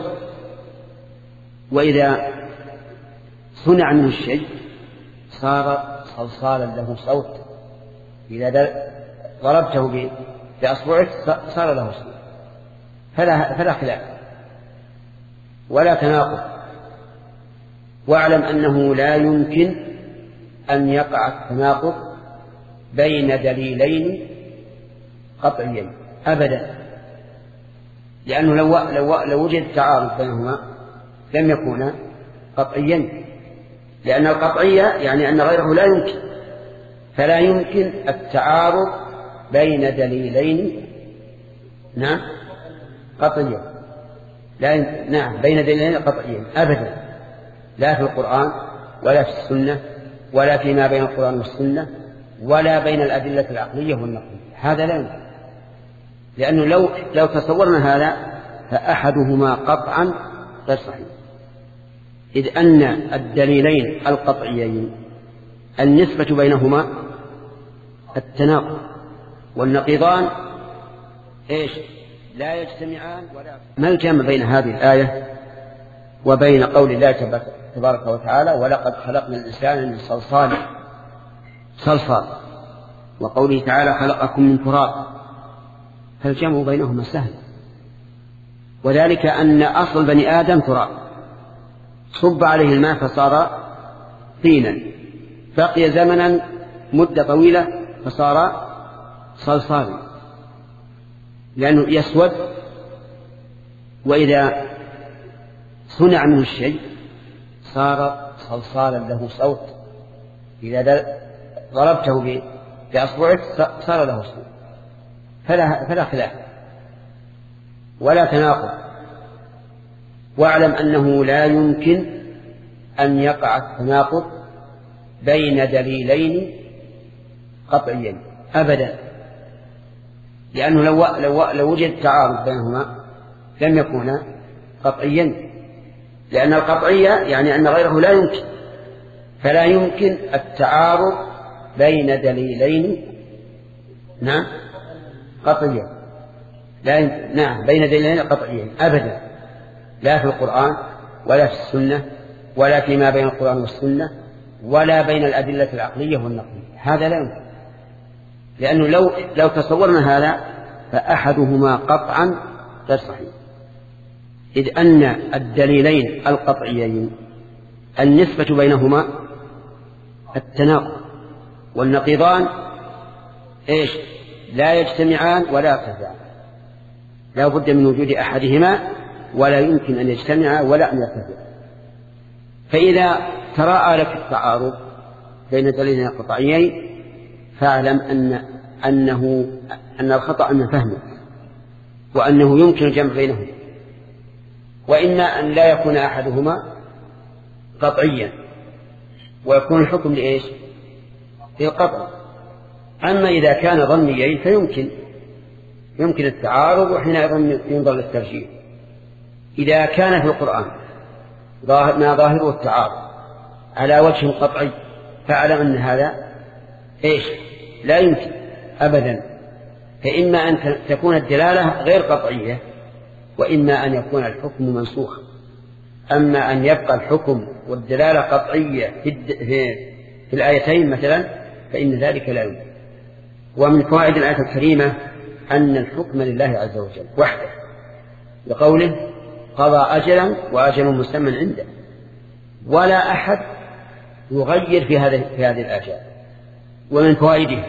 وإذا صنع منه الشيء صار صلصالا له صوت، إذا ضربته بأصبعك صار له صوت. فلا, فلا خلاف ولا تناقض. واعلم أنه لا يمكن أن يقع التناقض بين دليلين قطعيين أبدا، لأنه لو, لو, لو وجد تعارض بينهما لم يكونا قطعيين، لأن القطعية يعني أن غيره لا يمكن، فلا يمكن التعارض بين دليلين نعم قطعيين لا يمكن. نعم بين دليلين قطعيين أبدا، لا في القرآن ولا في السنة ولا فيما بين القرآن والسنة ولا بين الأدلة العقلية والنقلية، هذا لا يمكن. لأنه لو, لو تصورنا هذا فأحدهما قطعا غير صحيح، إذ أن الدليلين القطعيين النسبة بينهما التناقض، والنقيضان إيش لا يجتمعان ولا. ما الجمع بين هذه الآية وبين قول الله تبارك وتعالى ولقد خلقنا الإنسان من صلصال صلصال وقوله تعالى خلقكم من تراب؟ فالجمع بينهما سهل، وذلك أن أصل بني آدم تراب صب عليه الماء فصار طينا، بقي زمنا مدة طويلة فصار صلصالا لأنه يسود، وإذا صنع منه الشيء صار صلصالا له صوت، إذا ضربته بأصبعك صار له صوت. فلا, فلا خلاف ولا تناقض. واعلم أنه لا يمكن أن يقع التناقض بين دليلين قطعيين أبدا، لأنه لو, لو, لو وجد تعارض بينهما لم يكونا قطعيين، لأن القطعية يعني أن غيره لا يمكن، فلا يمكن التعارض بين دليلين نعم قطعيين لا يمكن. نعم بين دليلين قطعيين أبدا، لا في القرآن ولا في السنة ولا فيما بين القرآن والسنة ولا بين الأدلة العقلية والنقلية، هذا لا يمكن. لأنه لو, لو تصورنا هذا فأحدهما قطعا غير صحيح، إذ أن الدليلين القطعيين النسبة بينهما التناقض، والنقيضان إيش لا يجتمعان ولا يرتفعان، لا بد من وجود أحدهما ولا يمكن أن يجتمعا ولا أن يرتفعا. فإذا تراءى لك التعارض بين دليلين قطعيين فاعلم أن أنه أن الخطأ من فهمك، وأنه يمكن الجمع بينهما، وإما أن لا يكون أحدهما قطعيا ويكون الحكم لإيش للقطع. أما إذا كان ظنيين فيمكن يمكن التعارض، وحينئذ ينظر للترجيح. إذا كان في القرآن ما ظاهره التعارض على وجه قطعي فاعلم أن هذا إيش لا يمكن أبدا، فإما أن تكون الدلالة غير قطعية وإما أن يكون الحكم منسوخا. أما أن يبقى الحكم والدلالة قطعية في, في, في الآيتين مثلا فإن ذلك لا يمكن. ومن فوائد الآية الكريمة أن الحكم لله عز وجل وحده، لقوله قضى أجلا وأجل مسمى عنده، ولا أحد يغير في هذه في هذه الآجال. ومن فوائده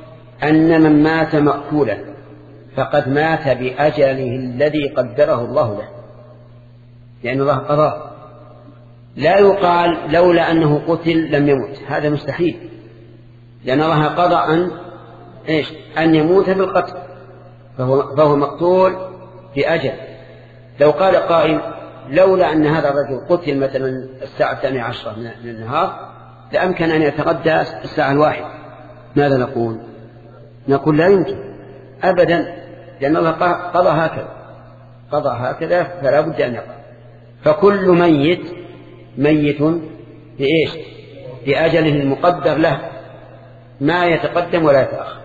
أن من مات مقتولا فقد مات بأجله الذي قدره الله له، لأن الله قضاه. لا يقال لولا أنه قتل لم يمت، هذا مستحيل، لأن الله قضى أن إيش أن يموت بالقتل، فهو, فهو مقتول بأجل. لو قال قائل لولا أن هذا الرجل قتل مثلا الساعة الثانية عشرة من النهار لأمكن أن يتغدى الساعة الواحدة، ماذا نقول؟ نقول لا يمكن أبدا، لأن الله قضى هكذا قضى هكذا فلا بد أن يقع. فكل ميت ميت بإيش بأجله المقدر له، ما يتقدم ولا يتأخر.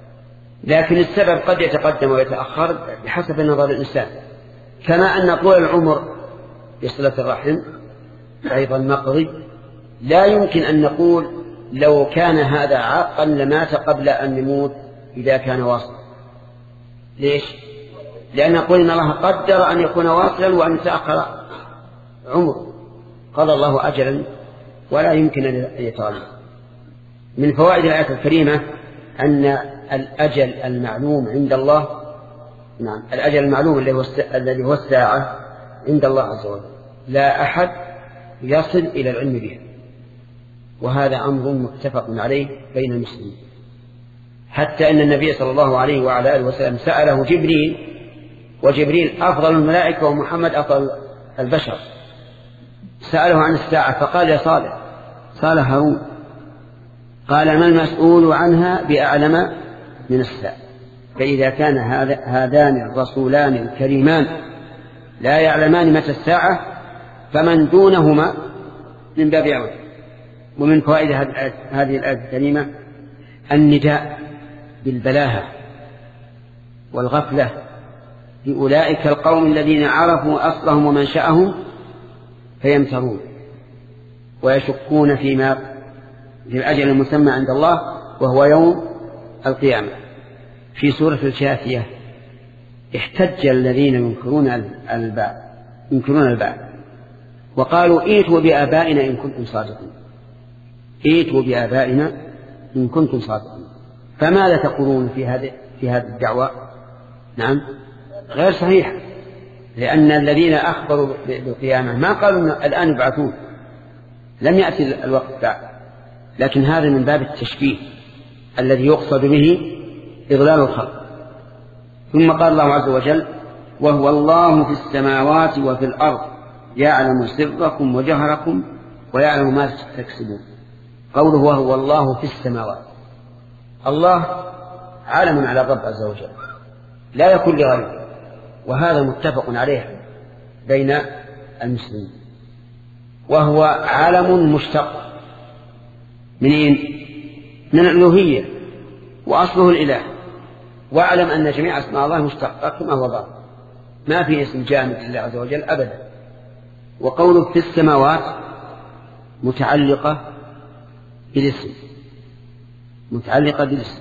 لكن السبب قد يتقدم ويتأخر بحسب نظر الإنسان، كما أن طول العمر بصلة الرحم أيضا مقضي. لا يمكن أن نقول لو كان هذا عاقا لمات قبل أن يموت إذا كان واصلا. ليش؟ لأن نقول إن الله قدر أن يكون واصلا وأن يتأخر عمر، قضى الله أجلا ولا يمكن أن يتغير. من فوائد الآية الكريمة أن الأجل المعلوم عند الله، نعم الأجل المعلوم الذي هو الساعة عند الله عز وجل لا أحد يصل إلى العلم به، وهذا أمر متفق عليه بين المسلمين، حتى أن النبي صلى الله عليه وعلى آله وسلم سأله جبريل، وجبريل أفضل الملائكة ومحمد أفضل البشر، سأله عن الساعة فقال يا صالح صالح هارون، قال ما المسؤول عنها بأعلم من الساعة. فإذا كان هذان الرسولان الكريمان لا يعلمان متى الساعة فمن دونهما من باب أولى. ومن فوائد هذه الآية الكريمة النداء بالبلاهة والغفلة لأولئك القوم الذين عرفوا أصلهم ومنشأهم فيمترون ويشكون فيما في الأجل المسمى عند الله وهو يوم القيامة. في سورة الجاثية احتج الذين ينكرون البعث ينكرون البعث وقالوا ائتوا بآبائنا إن كنتم صادقين، ائتوا بآبائنا إن كنتم صادقين. فماذا تقولون في هذه في هذه الدعوة؟ نعم غير صحيح، لأن الذين أخبروا بالقيامة ما قالوا الآن يبعثون، لم يأتي الوقت بعد، لكن هذا من باب التشبيه الذي يقصد به إضلال الخلق. ثم قال الله عز وجل وهو الله في السماوات وفي الأرض يعلم سركم وجهركم ويعلم ما تكسبون. قوله وهو الله في السماوات، الله عالم على الرب عز وجل لا يكون لغيره، وهذا متفق عليه بين المسلمين. وهو عالم مشتق منين؟ من الألوهية وأصله الإله. واعلم أن جميع اسماء الله مشتقة كما هو ظاهر، ما في اسم جامد لله عز وجل أبدا. وقوله في السماوات متعلقة بالاسم متعلقة بالاسم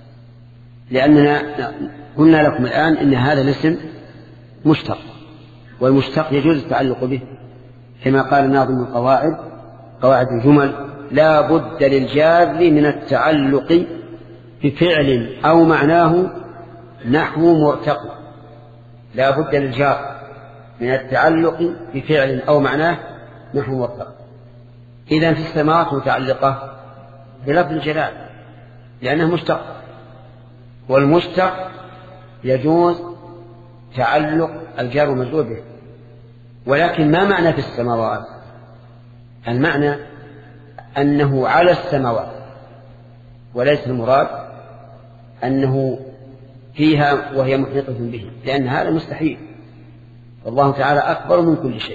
لأننا قلنا لكم الآن إن هذا الاسم مشتق، والمشتق يجوز التعلق به، كما قال ناظم القواعد قواعد الجمل لا بد للجار من التعلق بفعل أو معناه نحو مرتقي، لا بد للجار من التعلق بفعل أو معناه نحو مرتقي. إذن في السماوات متعلقة بلفظ الجلال لأنه مشتق، والمشتق يجوز تعلق الجار والمجرور به. ولكن ما معنى في السماوات؟ المعنى أنه على السماوات، وليس المراد أنه فيها وهي محيطة به، لأن هذا مستحيل، والله تعالى أكبر من كل شيء.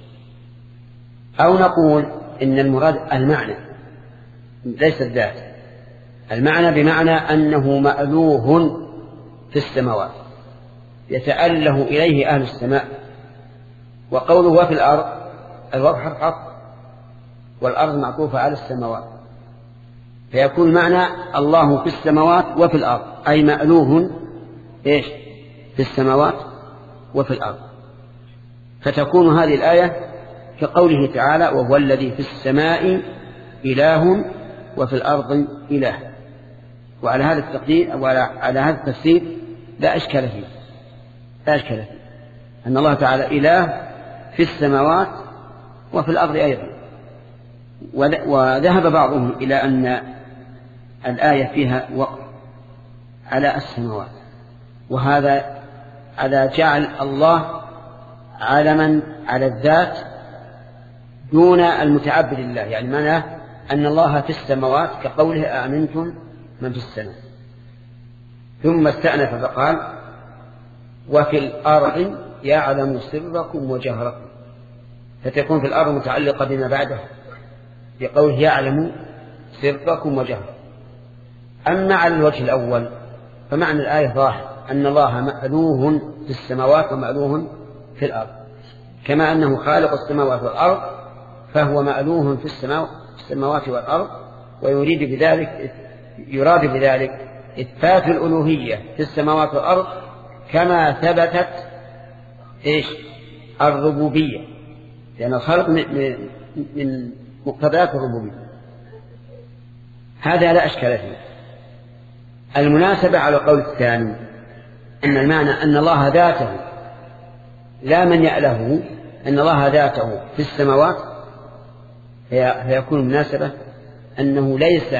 أو نقول إن المراد المعنى ليس الذات، المعنى بمعنى أنه مألوه في السماوات يتأله إليه أهل السماء. وقوله وفي الأرض الوضع حرف عطف، والأرض معطوفة على السماوات، فيكون معنى الله في السماوات وفي الأرض، أي مألوه إيش في السماوات وفي الأرض. فتكون هذه الآية كقوله تعالى وهو الذي في السماء إله وفي الأرض إله. وعلى هذا التقدير أو على هذا التفسير لا أشكال فيه، لا أشكال فيه أن الله تعالى إله في السماوات وفي الأرض أيضا. وذهب بعضهم إلى أن الآية فيها وقف على السماوات، وهذا على جعل الله علما على الذات دون المتعبد لله، يعني معناه أن الله في السماوات كقوله آمنتم من في السماء. ثم استأنف فقال وفي الأرض يعلم سركم وجهركم، فتكون في الأرض متعلقة بما بعده بقوله يعلم سركم وجهركم. أما على الوجه الأول فمعنى الآية ظاهر أن الله مألوه في السماوات ومألوه في الأرض، كما أنه خالق السماوات والأرض فهو مألوه في السماوات والأرض. ويريد بذلك يراد بذلك إثبات الألوهية في السماوات والأرض كما ثبتت إيش الربوبية، لأن الخلق من مقتضيات الربوبية. هذا لا أشكال فيه. المناسبة على القول الثاني أن المعنى أن الله ذاته لا من يأله، أن الله ذاته في السماوات، فيكون المناسبة أنه ليس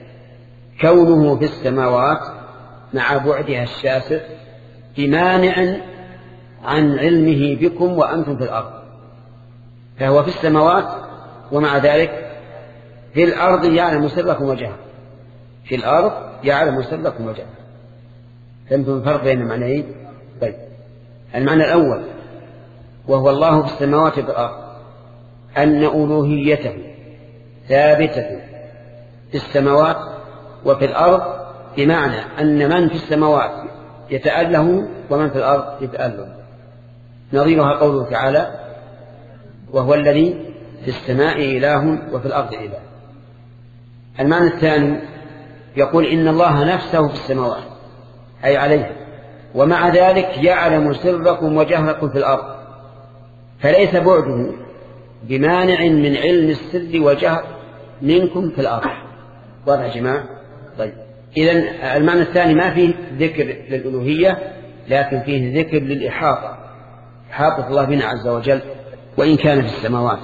كونه في السماوات مع بعدها الشاسع بمانع عن علمه بكم وأنتم في الأرض، فهو في السماوات ومع ذلك في الأرض يعلم سركم وجهركم، في الأرض يعلم سركم وجهركم. فهمتم الفرق بين المعنيين؟ طيب، المعنى الأول وهو الله في السماوات وفي الأرض أن ألوهيته ثابتة في السماوات وفي الأرض، بمعنى أن من في السماوات يتأله ومن في الأرض يتأله. نظيرها قوله تعالى وهو الذي في السماء إله وفي الأرض إله. المعنى الثاني يقول إن الله نفسه في السماوات أي عليها، ومع ذلك يعلم سركم وجهركم في الأرض، فليس بعده بمانع من علم السر والجهر منكم في الأرض. واضح يا جماعة؟ طيب، إذن المعنى الثاني ما فيه ذكر للألوهية، لكن فيه ذكر للإحاطة، إحاطة الله بنا عز وجل وإن كان في السماوات.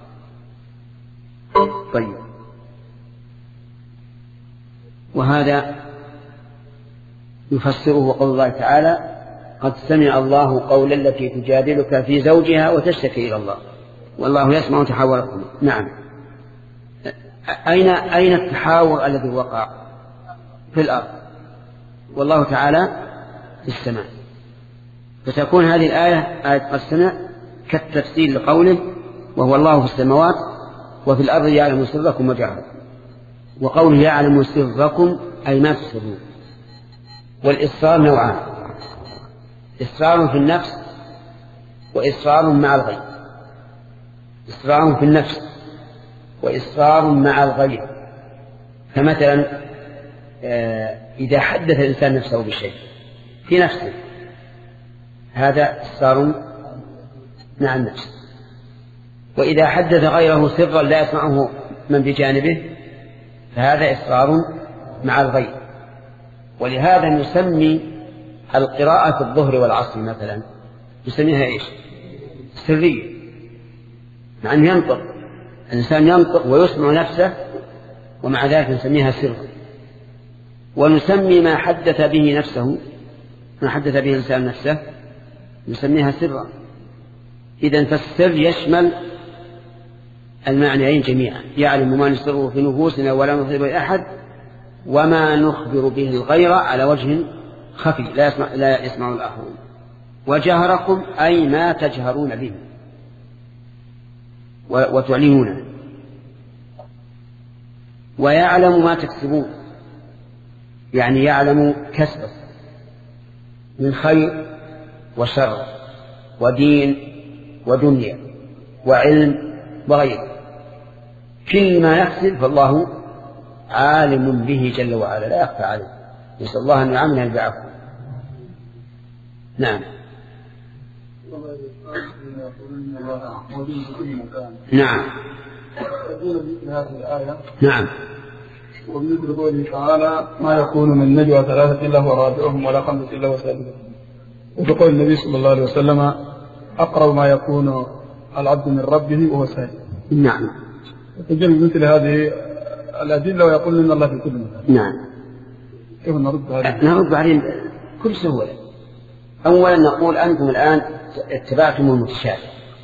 طيب، وهذا يفسره قول الله تعالى قد سمع الله قول التي تجادلك في زوجها وتشتكي إلى الله والله يسمع تحاوركم. نعم، أين أين التحاور الذي وقع؟ في الأرض، والله تعالى في السماء. فتكون هذه الآية آية قد سمع كالتفسير لقوله وهو الله في السماوات وفي الأرض يعلم سركم وجهركم. وقوله يعلم سركم أي ما تسرون. والإصرار نوعان: إصرار في النفس وإصرار مع الغير. إصرار في النفس وإصرار مع الغير. فمثلا إذا حدث الإنسان نفسه بشيء في نفسه هذا إصرار مع النفس، وإذا حدث غيره سرا لا يسمعه من بجانبه فهذا إصرار مع الغير. ولهذا نسمي القراءة في الظهر والعصر مثلا نسميها إيش؟ سرية، مع أنه ينطق الإنسان ينطق ويسمع نفسه ومع ذلك نسميها سر. ونسمي ما حدث به نفسه ما حدث به الإنسان نفسه نسميها سرا. إذن فالسر يشمل المعنيين جميعا، يعلم ما نسره في نفوسنا ولا نخبر به أحد، وما نخبر به الغير على وجه خفي لا يسمع, لا يسمع الآخرون. وجهركم أي ما تجهرون به وتعلنونه. ويعلم ما تكسبون، يعني يعلم كسبه من خير وشر ودين ودنيا وعلم وغيره، كل ما يكسب فالله عالم به جل وعلا لا يخفى عليه، نسأل الله أن يعاملنا بالعفو. نعم نعم نعم. ومثل قوله تعالى ما يكون من نجوى ثلاثة إلا هو رابعهم ولا خمسة إلا هو سادسهم. وبقول النبي صلى الله عليه وسلم أقرب ما يكون العبد من ربه وهو ساجد. نعم. تجد مثل هذه الأدلة ويقول إن الله في كل مكان. نعم. كيف نرد عليه؟ نرد عليه بكل سهولة. أولا نقول أنتم الآن اتبعتم المتشابه،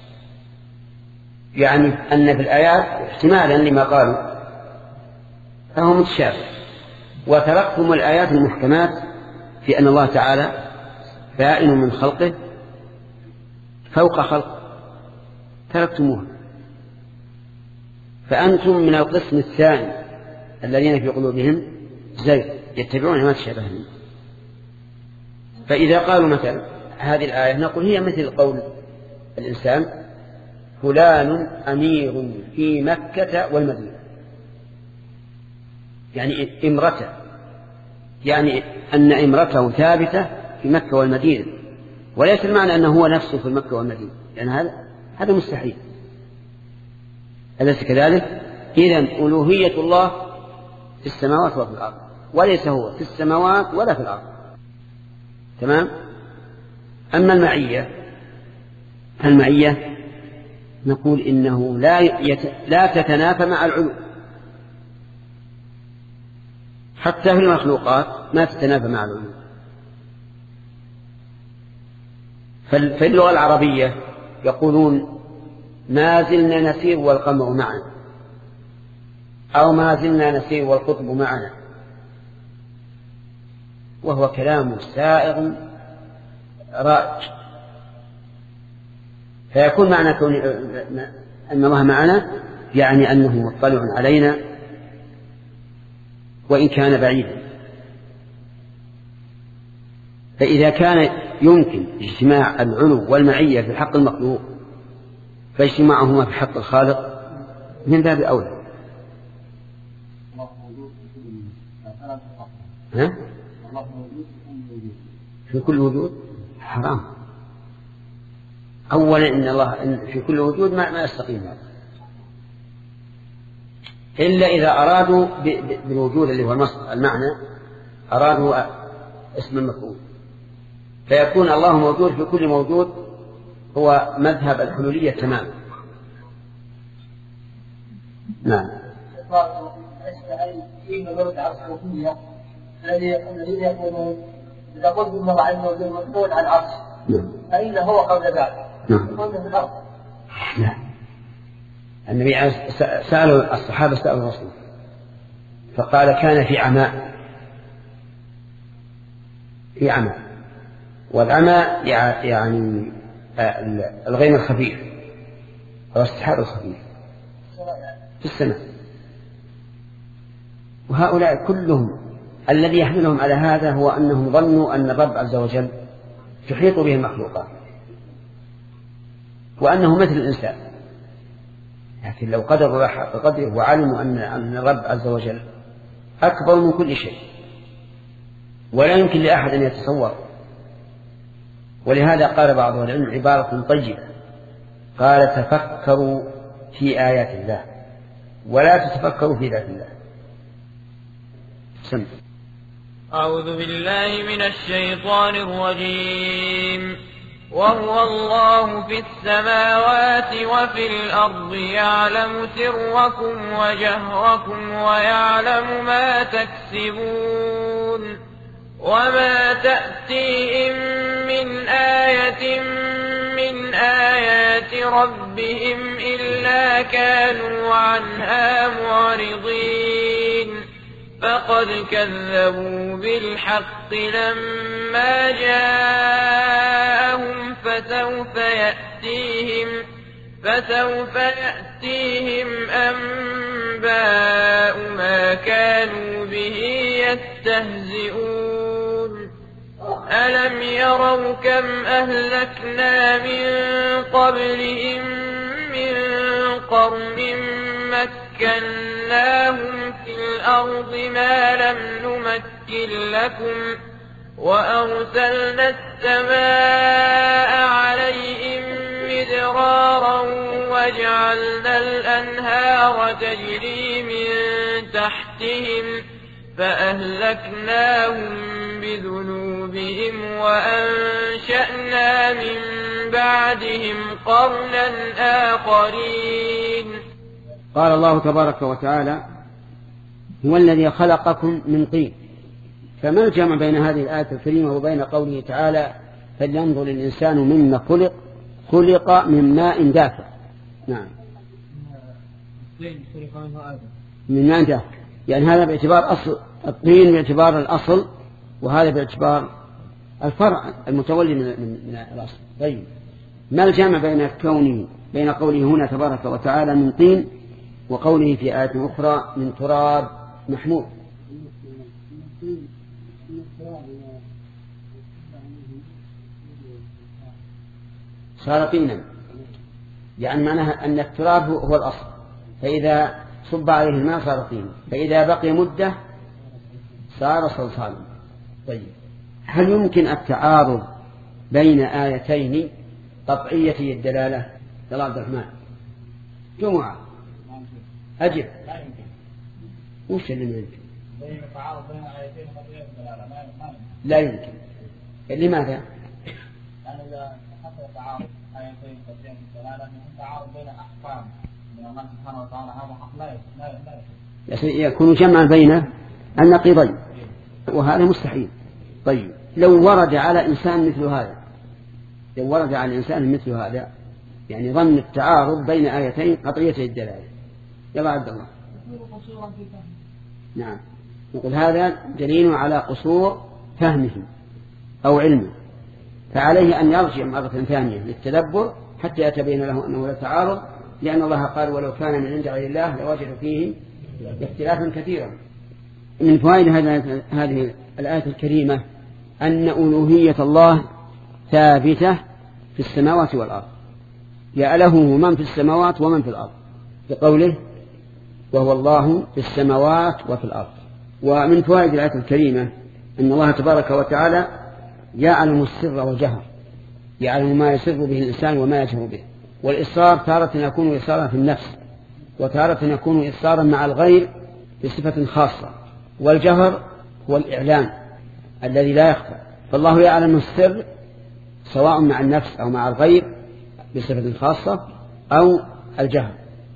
يعني أن في الآيات احتمالا لما قالوا فهو متشابه، وتركتم الآيات المحكمات في أن الله تعالى بائن من خلقه فوق خلقه تركتموها. فأنتم من القسم الثاني الذين في قلوبهم زيغ يتبعون ما تشابه منه. فإذا قالوا مثلا هذه الآية نقول هي مثل قول الإنسان فلان أمير في مكة والمدينة، يعني إمرته، يعني أن إمرته ثابتة في مكة والمدينة، وليس المعنى أنه هو نفسه في مكة والمدينة، لأن يعني هذا هذا مستحيل. أليس كذلك؟ إذن ألوهية الله في السماوات وفي الأرض، وليس هو في السماوات ولا في الأرض. تمام؟ أما المعية المعية نقول إنه لا يت... لا تتنافى مع العلو، حتى في المخلوقات ما تتنافى مع العلو. في اللغة العربية يقولون ما زلنا نسير والقمر معنا، أو ما زلنا نسير والقطب معنا، وهو كلام سائغ رائج. فيكون معنى كون أن الله معنا يعني أنه مطلع علينا وإن كان بعيدا. فإذا كان يمكن اجتماع العلو والمعية في حق المخلوق فاجتماعهما في حق الخالق من باب أولى. ها؟ في كل وجود حرام. أولا إن الله في كل وجود ما ما يستقيم هذا إلا إذا أرادوا بالوجود اللي هو المعنى أرادوا اسم المفعول، فيكون الله موجود في كل موجود، هو مذهب الحلولية تماما. نعم. الذين يقولون إذا قلت إن الله عز وجل مسؤول عن العرش فإنه هو قبل ذلك يقول في الأرض. لا، النبي سألوا الصحابة سألوا الرسول فقال كان في عماء في عماء والعماء يعني الغيم الخفيف أو السحاب الخفيف في السماء. وهؤلاء كلهم الذي يحملهم على هذا هو أنهم ظنوا أن الرب عز وجل تحيط به المخلوقات وأنه مثل الإنسان، لكن لو قدروا حق قدره وعلموا أن أن الرب عز وجل أكبر من كل شيء ولا يمكن لأحد أن يتصور. ولهذا قال بعض العلم عبارة طيبة، قال تفكروا في آيات الله ولا تتفكروا في ذات الله. سمع. أعوذ بالله من الشيطان الرجيم. وهو الله في السماوات وفي الأرض يعلم سركم وجهركم ويعلم ما تكسبون وما تأتيهم من آية من آيات ربهم إلا كانوا عنها معرضين فقد كذبوا بالحق لما جاءهم فسوف يأتيهم فسوف يأتيهم أنباء ما كانوا به يستهزئون. ألم يروا كم أهلكنا من قبلهم من قرن مكناهم في الأرض ما لم نمكن لكم وأرسلنا السماء عليهم مدرارا وجعلنا الأنهار تجري من تحتهم فأهلكناهم بذنوبهم وأنشأنا من بعدهم قرنا آخرين. قال الله تبارك وتعالى هو الذي خلقكم من طين. فما الجمع بين هذه الآية الكريمة وبين قوله تعالى فلينظر الإنسان مما خلق خلق من ماء دافئ. نعم من ماء دافئ، يعني هذا باعتبار أصل الطين باعتبار الأصل وهذا باعتبار الفرع المتولي من, من الأصل. طيب ما الجمع بين كونه بين قوله هنا تبارك وتعالى من طين وقوله في آية أخرى من تراب محمود؟ صار طينا، يعني معناها أن التراب هو الأصل، فإذا صب عليه الماء صار طينا، فإذا بقي مدة صار صلصالا. طيب هل يمكن التعارض بين آيتين قطعية الدلالة؟ يا عبد الرحمن جمعة أجب. وش اللي ما يمكن؟ لا يمكن. لماذا؟ يكون جمعا بين النقيضين وهذا مستحيل. طيب لو ورد على إنسان مثل هذا لو ورد على الإنسان مثل هذا يعني ظن التعارض بين آيتين قطعية الدلالة، يلا عبد الله. نعم نقول هذا دليل على قصور فهمه أو علمه، فعليه أن يرجع مرة ثانية للتدبر حتى يتبين له أنه لا تعارض، لأن الله قال ولو كان من عند غير الله لوجدوا فيه اختلافا كثيرا. من فوائد هذه الآية الكريمة أن ألوهية الله ثابتة في السماوات والأرض، يأله من في السماوات ومن في الأرض بقوله وهو الله في السماوات وفي الأرض. ومن فوائد الآية الكريمة أن الله تبارك وتعالى يعلم السر والجهر، يعلم ما يسر به الإنسان وما يجهر به. والإصرار تارة يكون إصرارا في النفس وتارة يكون إصرارا مع الغير بصفة خاصة، والجهر هو الإعلان الذي لا يخفى. فالله يعلم السر سواء مع النفس أو مع الغير بصفة خاصة أو الجهر.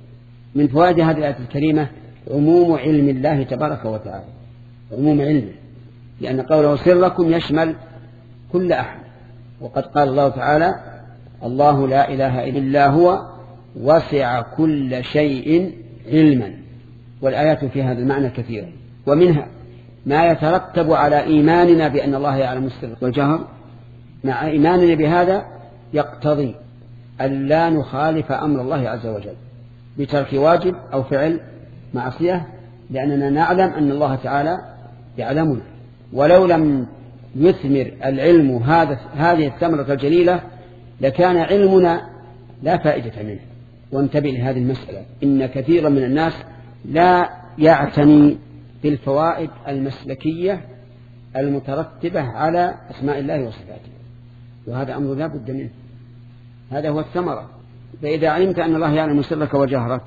من فوائد هذه الآية الكريمة عموم علم الله تبارك وتعالى، عموم علمه، لأن قوله سركم يشمل كل أحد. وقد قال الله تعالى الله لا إله إلا هو وسع كل شيء علما، والآيات في هذا المعنى كثيرة. ومنها ما يترتب على إيماننا بأن الله يعلم السر والجهر، مع إيماننا بهذا يقتضي أن لا نخالف أمر الله عز وجل بترك واجب أو فعل معصية، لأننا نعلم أن الله تعالى يعلمنا. ولو لم يثمر العلم هذا هذه الثمرة الجليلة لكان علمنا لا فائدة منه. وانتبه لهذه المسألة، إن كثيرا من الناس لا يعتني بالفوائد المسلكية المترتبة على أسماء الله وصفاته، وهذا أمر لا بد منه، هذا هو الثمرة. فإذا علمت أن الله يعلم سرك وجهرك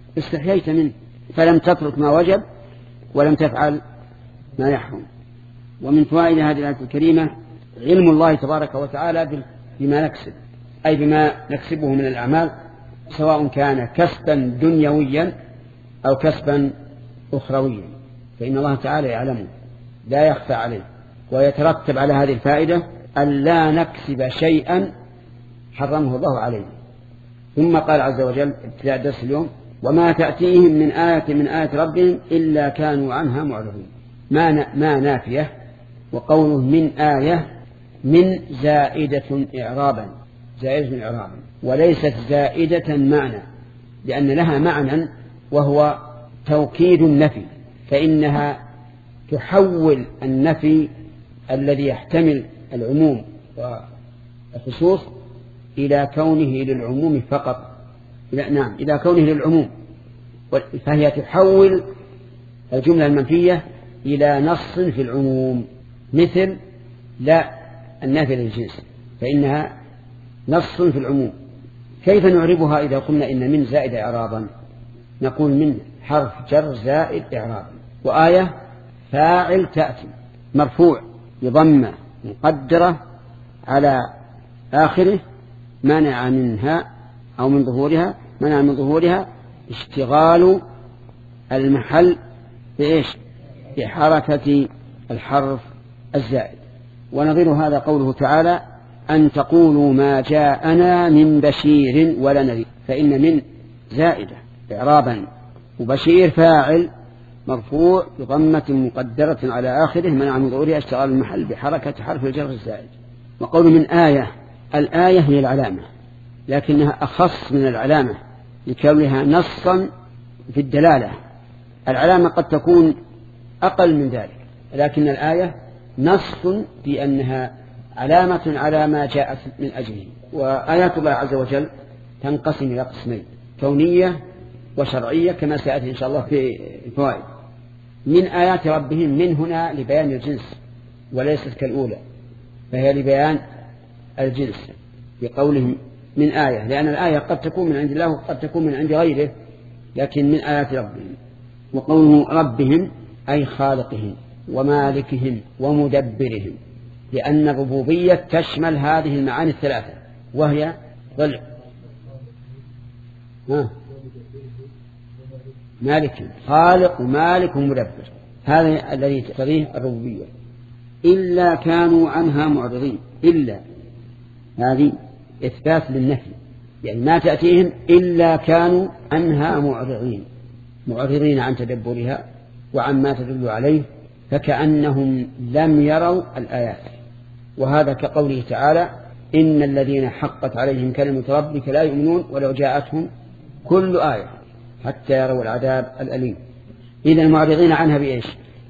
استحييت منه، فلم تترك ما وجب ولم تفعل ما يحرم. ومن فوائد هذه الآية الكريمة علم الله تبارك وتعالى بما نكسب، أي بما نكسبه من الأعمال، سواء كان كسبا دنيويا أو كسبا أخرويا، فإن الله تعالى يعلمه لا يخفى عليه. ويترتب على هذه الفائدة أن لا نكسب شيئا حرمه الله عليه. ثم قال عز وجل ابتداء درس اليوم: وما تأتيهم من آية من آية ربهم إلا كانوا عنها معرضين. ما ما نافية، وقوله من آية من زائدة إعرابا، زائدة إعرابا وليست زائدة معنى، لأن لها معنى وهو توكيد النفي، فإنها تحول النفي الذي يحتمل العموم والخصوص إلى كونه للعموم فقط، نعم إلى كونه للعموم، فهي تحول الجملة المنفية إلى نص في العموم، مثل لا النافية للجنس فإنها نص في العموم. كيف نعربها إذا قلنا إن من زائد إعرابا؟ نقول من حرف جر زائد إعرابا، وآية فاعل تأتي مرفوع بضمة مقدرة على آخره منع منها أو من ظهورها منع من ظهورها اشتغال المحل بإيش؟ بحركة الحرف الزائد. ونظير هذا قوله تعالى: أن تقولوا ما جاءنا من بشير ولا نذير، فإن من زائدة إعرابا، وبشير فاعل مرفوع بضمة مقدرة على آخره منع من ظهورها اشتغال المحل بحركة حرف الجر الزائد. وقول من آية، الآية هي العلامة، لكنها أخص من العلامة لكونها نصا في الدلالة. العلامة قد تكون أقل من ذلك، لكن الآية نص في أنها علامة على ما جاءت من أجله. وآيات الله عز وجل تنقسم إلى قسمين: كونية وشرعية، كما سيأتي إن شاء الله في الفوائد. من آيات ربهم، من هنا لبيان الجنس وليست كالأولى، فهي لبيان الجنس بقولهم من آية، لأن الآية قد تكون من عند الله وقد تكون من عند غيره، لكن من آيات ربهم. وقوله ربهم أي خالقهم ومالكهم ومدبرهم، لأن الربوبية تشمل هذه المعاني الثلاثة، وهي ضلع مالك خالق ومالك ومدبر، هذا الذي تقتضيه الربوبية. إلا كانوا عنها معرضين، إلا هذه إثبات للنفي، يعني ما تأتيهم إلا كانوا عنها معرضين، معرضين عن تدبرها وعن ما تدل عليه، فكأنهم لم يروا الآيات. وهذا كقوله تعالى: إن الذين حقت عليهم كلمة ربك لا يؤمنون ولو جاءتهم كل آية حتى يروا العذاب الأليم. إذا المعرضين عنها بإيش؟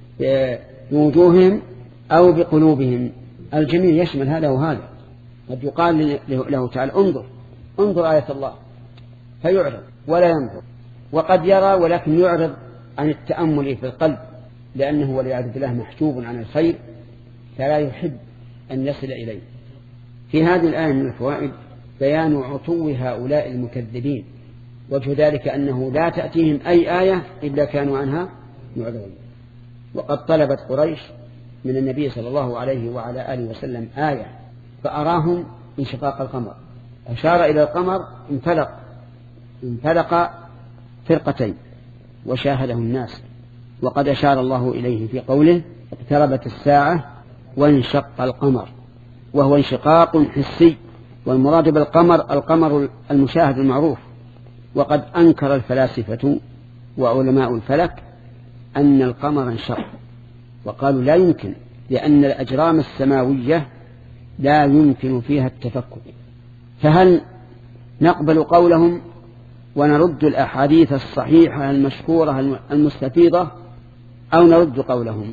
بوجوههم أو بقلوبهم، الجميع يشمل هذا وهذا. قد يقال له تعالى: انظر انظر آية الله، فيعرض ولا ينظر، وقد يرى ولكن يعرض عن التأمل في القلب، لأنه والعياذ بالله محجوب عن الخير فلا يحب أن يصل إليه. في هذه الآية من الفوائد بيان عتو هؤلاء المكذبين، وجه ذلك أنه لا تأتيهم أي آية إلا كانوا عنها معرضين. وقد طلبت قريش من النبي صلى الله عليه وعلى آله وسلم آية، فأراهم انشقاق القمر، أشار إلى القمر انفلق انفلق فرقتين وشاهده الناس. وقد أشار الله إليه في قوله: اقتربت الساعة وانشق القمر، وهو انشقاق حسي، والمراد بالقمر القمر المشاهد المعروف. وقد أنكر الفلاسفة وعلماء الفلك أن القمر انشق، وقالوا لا يمكن، لأن الأجرام السماوية لا يمكن فيها التفكك. فهل نقبل قولهم ونرد الأحاديث الصحيحة المشهورة المستفيضة، أو نرد قولهم؟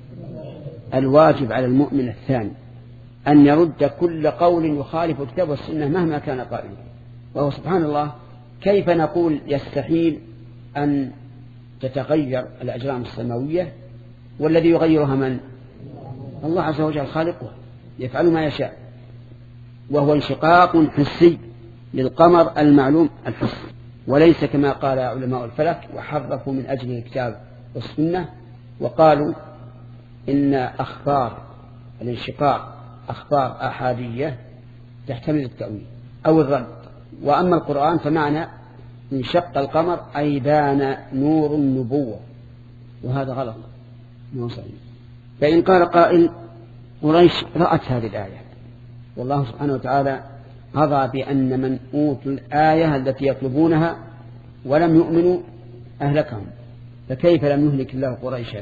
الواجب على المؤمن الثاني أن يرد كل قول يخالف الكتاب والسنة مهما كان قائلا. وهو سبحان الله، كيف نقول يستحيل أن تتغير الأجرام السماوية والذي يغيرها من؟ الله عز وجل خالقها، يفعل ما يشاء. وهو انشقاق حسي للقمر المعلوم الحس، وليس كما قال علماء الفلك وحرفوا من أجل الكتاب والسنة، وقالوا إن أخبار الانشقاق أخبار أحادية تحتمل التأويل أو الرد. وأما القرآن فمعنى انشق القمر أي بان نور النبوة، وهذا غلط مو صحيح. فإن قال قائل قريش رأت هذه الآية، والله سبحانه وتعالى قضى بأن من أوتوا الآية التي يطلبونها ولم يؤمنوا أهلكهم، فكيف لم يهلك الله قريشا؟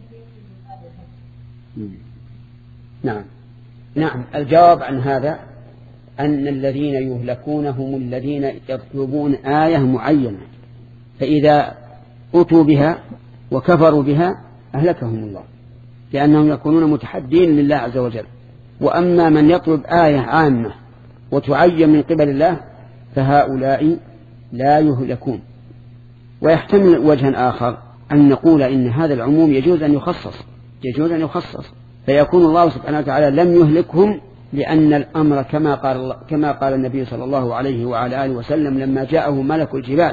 نعم نعم الجواب عن هذا أن الذين يهلكون هم الذين يطلبون آية معينة، فإذا أتوا بها وكفروا بها أهلكهم الله، لأنهم يكونون متحدين لله عز وجل. وأما من يطلب آية عامة وتعين من قبل الله فهؤلاء لا يهلكون. ويحتمل وجها آخر أن نقول إن هذا العموم يجوز أن يخصص يجوز أن يخصص فيكون الله سبحانه وتعالى لم يهلكهم، لأن الأمر كما قال, كما قال النبي صلى الله عليه وعلى آله وسلم لما جاءه ملك الجبال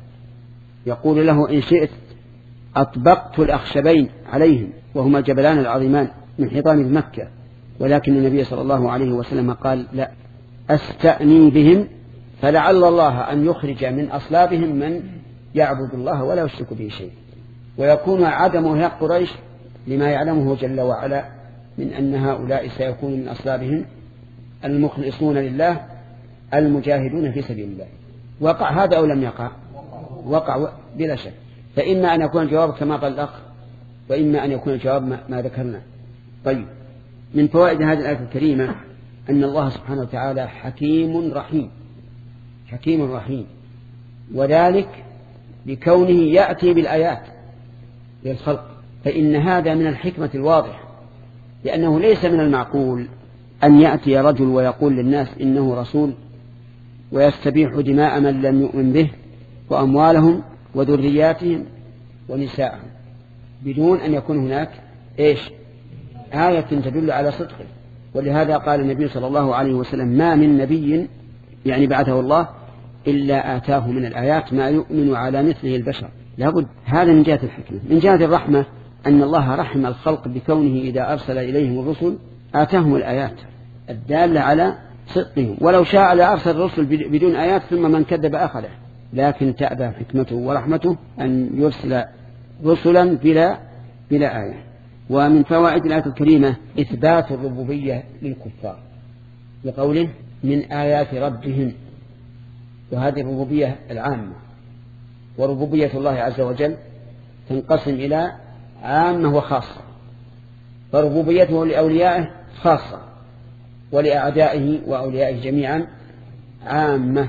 يقول له إن شئت أطبقت الأخشبين عليهم، وهما الجبلان العظيمان من حيطان مكة، ولكن النبي صلى الله عليه وسلم قال لا، أستأني بهم فلعل الله أن يخرج من أصلابهم من يعبد الله ولا يشرك به شيء. ويكون عدم إهلاك قريش لما يعلمه جل وعلا من أن هؤلاء سيكون من أصلابهم المخلصون لله المجاهدون في سبيل الله. وقع هذا أو لم يقع؟ وقع بلا شك. فإما أن يكون الجواب كما قال الأخ، وإما أن يكون الجواب ما, ما ذكرنا. طيب، من فوائد هذه الآية الكريمة أن الله سبحانه وتعالى حكيم رحيم حكيم رحيم وذلك لكونه يأتي بالآيات للخلق، فإن هذا من الحكمة الواضحة، لأنه ليس من المعقول أن يأتي رجل ويقول للناس إنه رسول ويستبيح دماء من لم يؤمن به وأموالهم وذرياتهم ونساءهم بدون أن يكون هناك إيش آية تدل على صدقه. ولهذا قال النبي صلى الله عليه وسلم ما من نبي يعني بعثه الله إلا آتاه من الآيات ما يؤمن على مثله البشر. لابد هذا من جهة الحكمة. من جهة الرحمة أن الله رحم الخلق بكونه إذا أرسل إليهم الرسل آتاهم الآيات الدالة على صدقهم، ولو شاء لأرسل الرسل بدون آيات ثم من كذب أخذه، لكن تأبى حكمته ورحمته أن يرسل رسلا بلا, بلا آية. ومن فوائد الآية الكريمة إثبات الربوبية للكفار بقوله من آيات ربهم، وهذه الربوبية العامة. وربوبية الله عز وجل تنقسم إلى عامة وخاصة، فربوبيته لأوليائه خاصة ولأعدائه وأوليائه جميعا عامة.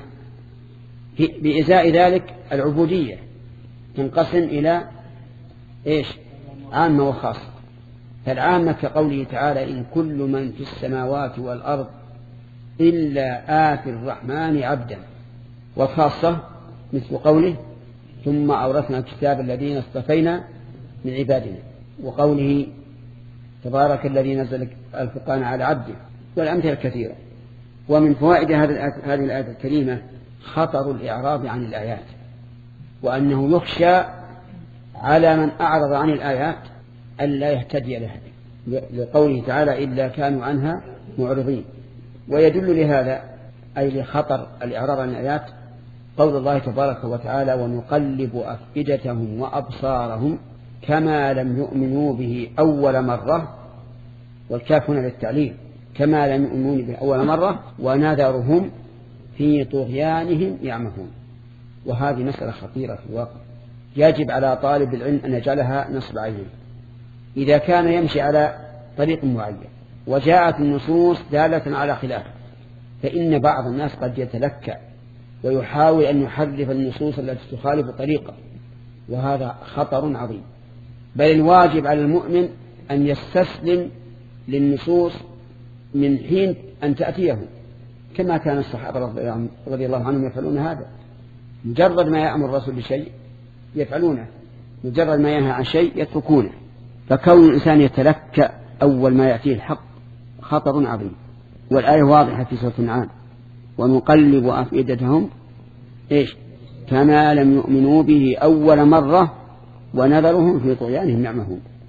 بإزاء ذلك العبودية تنقسم إلى إيش عامة وخاصة. فالعامة كقوله تعالى إن كل من في السماوات والأرض إلا آتي الرحمن عبدا. والخاصة مثل قوله ثم أورثنا الكتاب الذين اصطفينا من عبادنا، وقوله تبارك الذي نزل الفرقان على عبده، والأمثلة كثيرة. ومن فوائد هذه الآية الكريمة خطر الإعراض عن الآيات، وأنه يخشى على من أعرض عن الآيات ألا يهتدي لها، لقوله تعالى إلا كانوا عنها معرضين. ويدل لهذا أي لخطر الإعراض عن الآيات قول الله تبارك وتعالى ونقلب أفئدتهم وأبصارهم كما لم يؤمنوا به أول مرة، والكاف هنا للتعليل، كما لم يؤمنوا به أول مرة ونذرهم في طغيانهم يعمهون. وهذه مسألة خطيرة في الواقع، يجب على طالب العلم أن يجعلها نصب عينه. إذا كان يمشي على طريق معين وجاءت النصوص دالة على خلافه، فإن بعض الناس قد يتلكأ ويحاول أن يحرف النصوص التي تخالف طريقه، وهذا خطر عظيم. بل الواجب على المؤمن أن يستسلم للنصوص من حين أن تأتيه، كما كان الصحابة رضي الله عنهم يفعلون هذا. مجرد ما يأمر الرسول بشيء يفعلونه، مجرد ما ينهى عن شيء يتركونه. فكون الإنسان يتلكأ أول ما يأتيه الحق خطر عظيم. والآية واضحة في سورة الأنعام ونقلب أفئدتهم إيش كما لم يؤمنوا به أول مرة ونذرهم في طغيانهم يعمهون.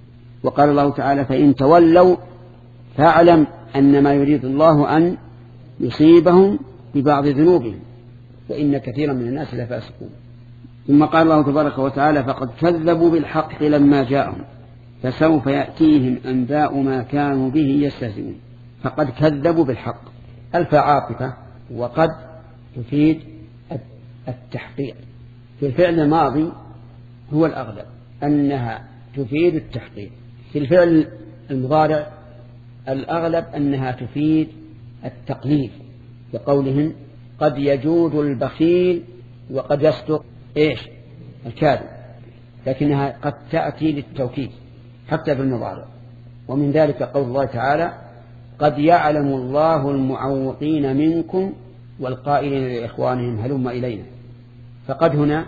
وقال الله تعالى فإن تولوا فاعلم أن ما يريد الله أن يصيبهم ببعض ذنوبهم وإن كثيرا من الناس لفاسقون. ثم قال الله تبارك وتعالى فقد كذبوا بالحق لما جاءهم فسوف يأتيهم أنباء ما كانوا به يستهزئون. فقد كذبوا بالحق ألف عاطفة، وقد تفيد التحقيق. في الفعل الماضي هو الأغلب أنها تفيد التحقيق، في الفعل المضارع الأغلب أنها تفيد التقليل، كقولهم قد يجود البخيل وقد يصدق إيش الكاذب، لكنها قد تأتي للتوكيد حتى بالمضارع. ومن ذلك قول الله تعالى قد يعلم الله المعوقين منكم والقائلين لإخوانهم هلم إلينا. فقد هنا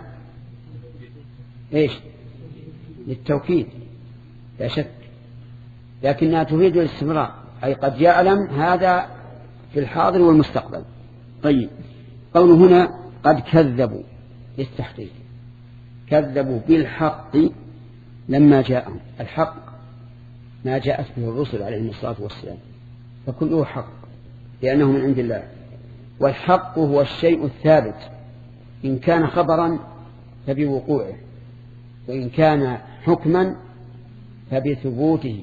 إيش للتوكيد لا شك، لكنها تفيد الاستمرار، أي قد يعلم هذا في الحاضر والمستقبل. طيب قوله هنا قد كذبوا للتحقيق، كذبوا بالحق لما جاءهم. الحق ما جاءت به الرسل عليهم الصلاة والسلام، فكله حق لأنه من عند الله. والحق هو الشيء الثابت، إن كان خبرا فبوقوعه، وإن كان حكما فبثبوته،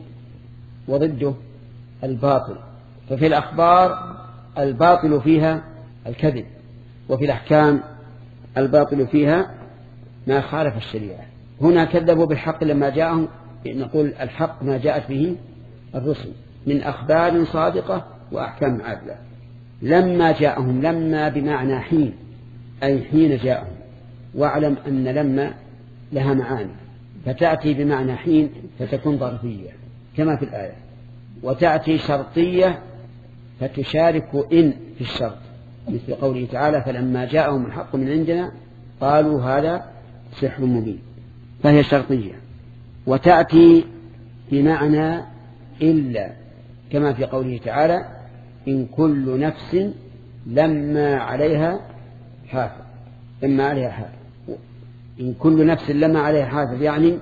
وضده الباطل. ففي الأخبار الباطل فيها الكذب، وفي الأحكام الباطل فيها ما خالف الشريعة. هنا كذبوا بالحق لما جاءهم، نقول الحق ما جاءت به الرسل من أخبار صادقة وأحكام عادلة. لما جاءهم، لما بمعنى حين، أي حين جاءهم. واعلم أن لما لها معاني، فتأتي بمعنى حين فتكون ظرفية كما في الآية، وتأتي شرطية فتشارك إن في الشرط، مثل قوله تعالى فلما جاءهم الحق من عندنا قالوا هذا سحر مبين، فهي شرطية. وتأتي بمعنى إلا كما في قوله تعالى إن كل نفس لما عليها حافظ، لما عليها حافظ. إن كل نفس لما عليها حافظ يعني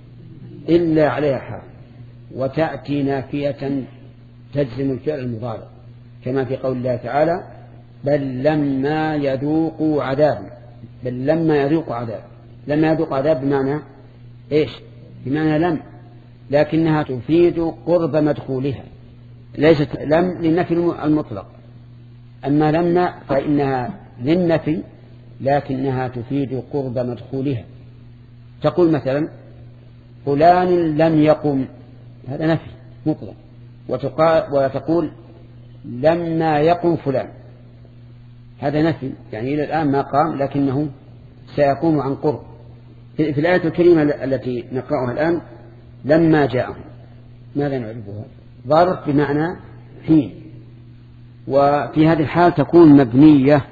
إلا عليها حافظ. وتأتي نافية تجزم الفعل المضارع كما في قول الله تعالى بل لما يذوقوا عذاب، بل لما يذوقوا عذاب. لما يذوق عذاب بمعنى إيش؟ بمعنى لم، لكنها تفيد قرب مدخولها، ليست لم للنفي المطلق. أما لما فإنها للنفي لكنها تفيد قرب مدخولها. تقول مثلا فلان لم يقم، هذا نفي مطلق. وتقول لما يقم فلان، هذا نفي، يعني إلى الآن ما قام لكنه سيقوم عن قرب. في الآية الكريمة التي نقرأها الآن لما جاءهم، ماذا نعرفها؟ ظرف بمعنى حين، وفي هذه الحال تكون مبنية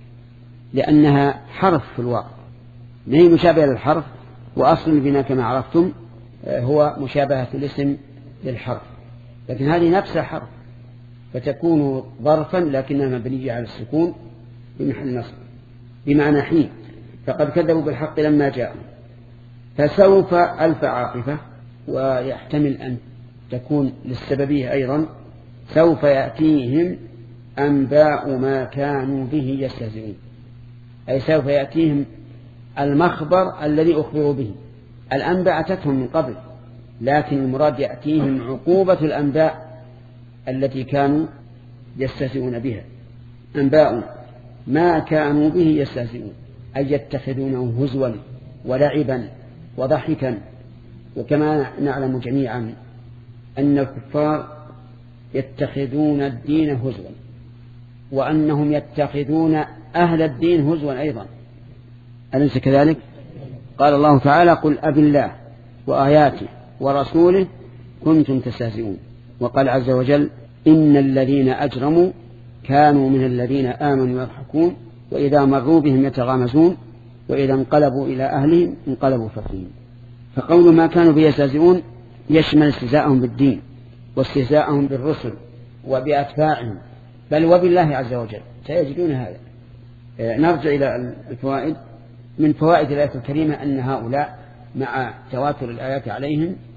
لأنها حرف في الواقع، ما هي مشابهة للحرف، وأصل البناء كما عرفتم هو مشابهة الاسم للحرف، لكن هذه نفس الحرف فتكون ظرفا لكنها مبنية على السكون بمحل نصب بمعنى حين. فقد كذبوا بالحق لما جاءهم فسوف ألف عاطفة، ويحتمل أن تكون للسببية أيضا سوف يأتيهم أنباء ما كانوا به يستهزئون، أي سوف يأتيهم المخبر الذي أخبروا به. الأنباء أتتهم من قبل، لكن المراد يأتيهم عقوبة الأنباء التي كانوا يستهزئون بها. أنباء ما كانوا به يستهزئون أي يتخذونه هزوا ولعبا وضحكا. وكما نعلم جميعا أن الكفار يتخذون الدين هزوا، وأنهم يتخذون أهل الدين هزوا أيضا، أليس كذلك؟ قال الله تعالى قل أبي الله وآياته ورسوله كنتم تستهزئون. وقال عز وجل إن الذين أجرموا كانوا من الذين آمنوا يضحكون وإذا مروا بهم يتغامزون وإذا انقلبوا إلى أهلهم انقلبوا فكهين. فقول ما كانوا به يستهزئون يشمل استهزاءهم بالدين واستهزاءهم بالرسل وبأتباعهم بل وبالله عز وجل، سيجدون هذا. نرجع إلى الفوائد. من فوائد الآية الكريمة أن هؤلاء مع تواتر الآيات عليهم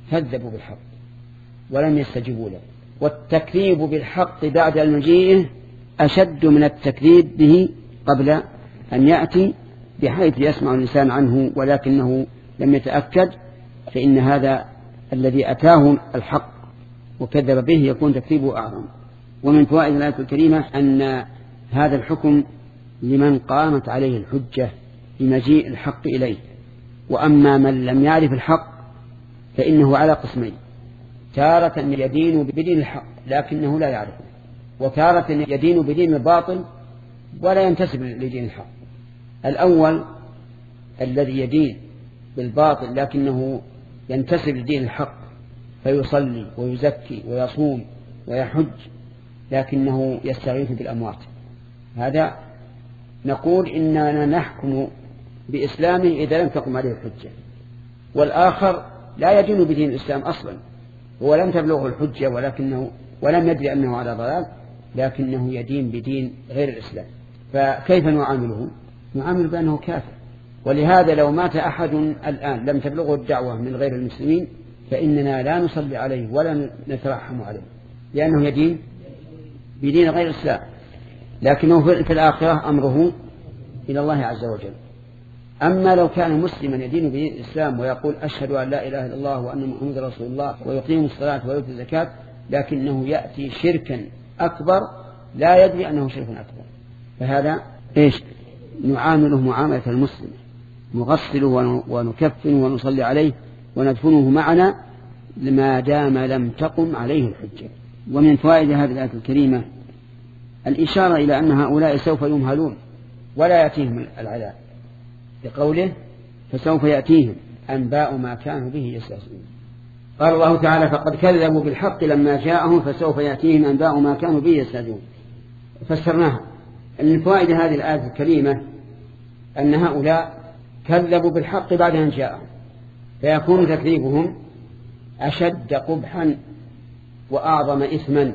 كذبوا بالحق ولم يستجيبوا له، والتكذيب بالحق بعد المجيء أشد من التكذيب به قبل أن يأتي، بحيث يسمع الإنسان عنه ولكنه لم يتأكد، فإن هذا الذي أتاه الحق وكذب به يكون تكذيبه أعظم. ومن فوائد الآية الكريمة أن هذا الحكم لمن قامت عليه الحجة بمجيء الحق إليه، وأما من لم يعرف الحق فإنه على قسمين: تارة يدين بدين الحق لكنه لا يعرفه، وتارة يدين بدين الباطل ولا ينتسب لدين الحق. الأول الذي يدين بالباطل لكنه ينتسب لدين الحق، فيصلي ويزكي ويصوم ويحج لكنه يستغيث بالأموات، هذا نقول إننا نحكم بإسلامه إذا لم تقم عليه الحجة. والآخر لا يدين بدين الإسلام أصلا، هو لم تبلغه الحجة ولكنه ولم يدري أنه على ضلال، لكنه يدين بدين غير الإسلام، فكيف نعامله؟ نعامل بأنه كافر. ولهذا لو مات أحد الآن لم تبلغه الدعوة من غير المسلمين فإننا لا نصلي عليه ولا نترحم عليه، لأنه يدين بدين غير الإسلام، لكنه في الآخرة أمره إلى الله عز وجل. أما لو كان مسلما يدين بدين الإسلام ويقول أشهد أن لا إله إلا الله وأن محمد رسول الله ويقيم الصلاة ويؤتي الزكاة، لكنه يأتي شركا أكبر لا يدري أنه شرك أكبر، فهذا إيش؟ نعامله معاملة المسلم، نغسله ونكفنه ونصلي عليه وندفنه معنا ما دام لم تقم عليه الحجة. ومن فوائد هذه الآية الكريمة الإشارة إلى أن هؤلاء سوف يمهلون ولا يأتيهم العذاب، بقوله فسوف يأتيهم أنباء ما كانوا به يستهزئون. قال الله تعالى فقد كذبوا بالحق لما جاءهم فسوف يأتيهم أنباء ما كانوا به يستهزئون. فسرناها. من فوائد هذه الآية الكريمة أن هؤلاء كذبوا بالحق بعد أن جاءهم، فيكون تكذيبهم أشد قبحا وأعظم إثما،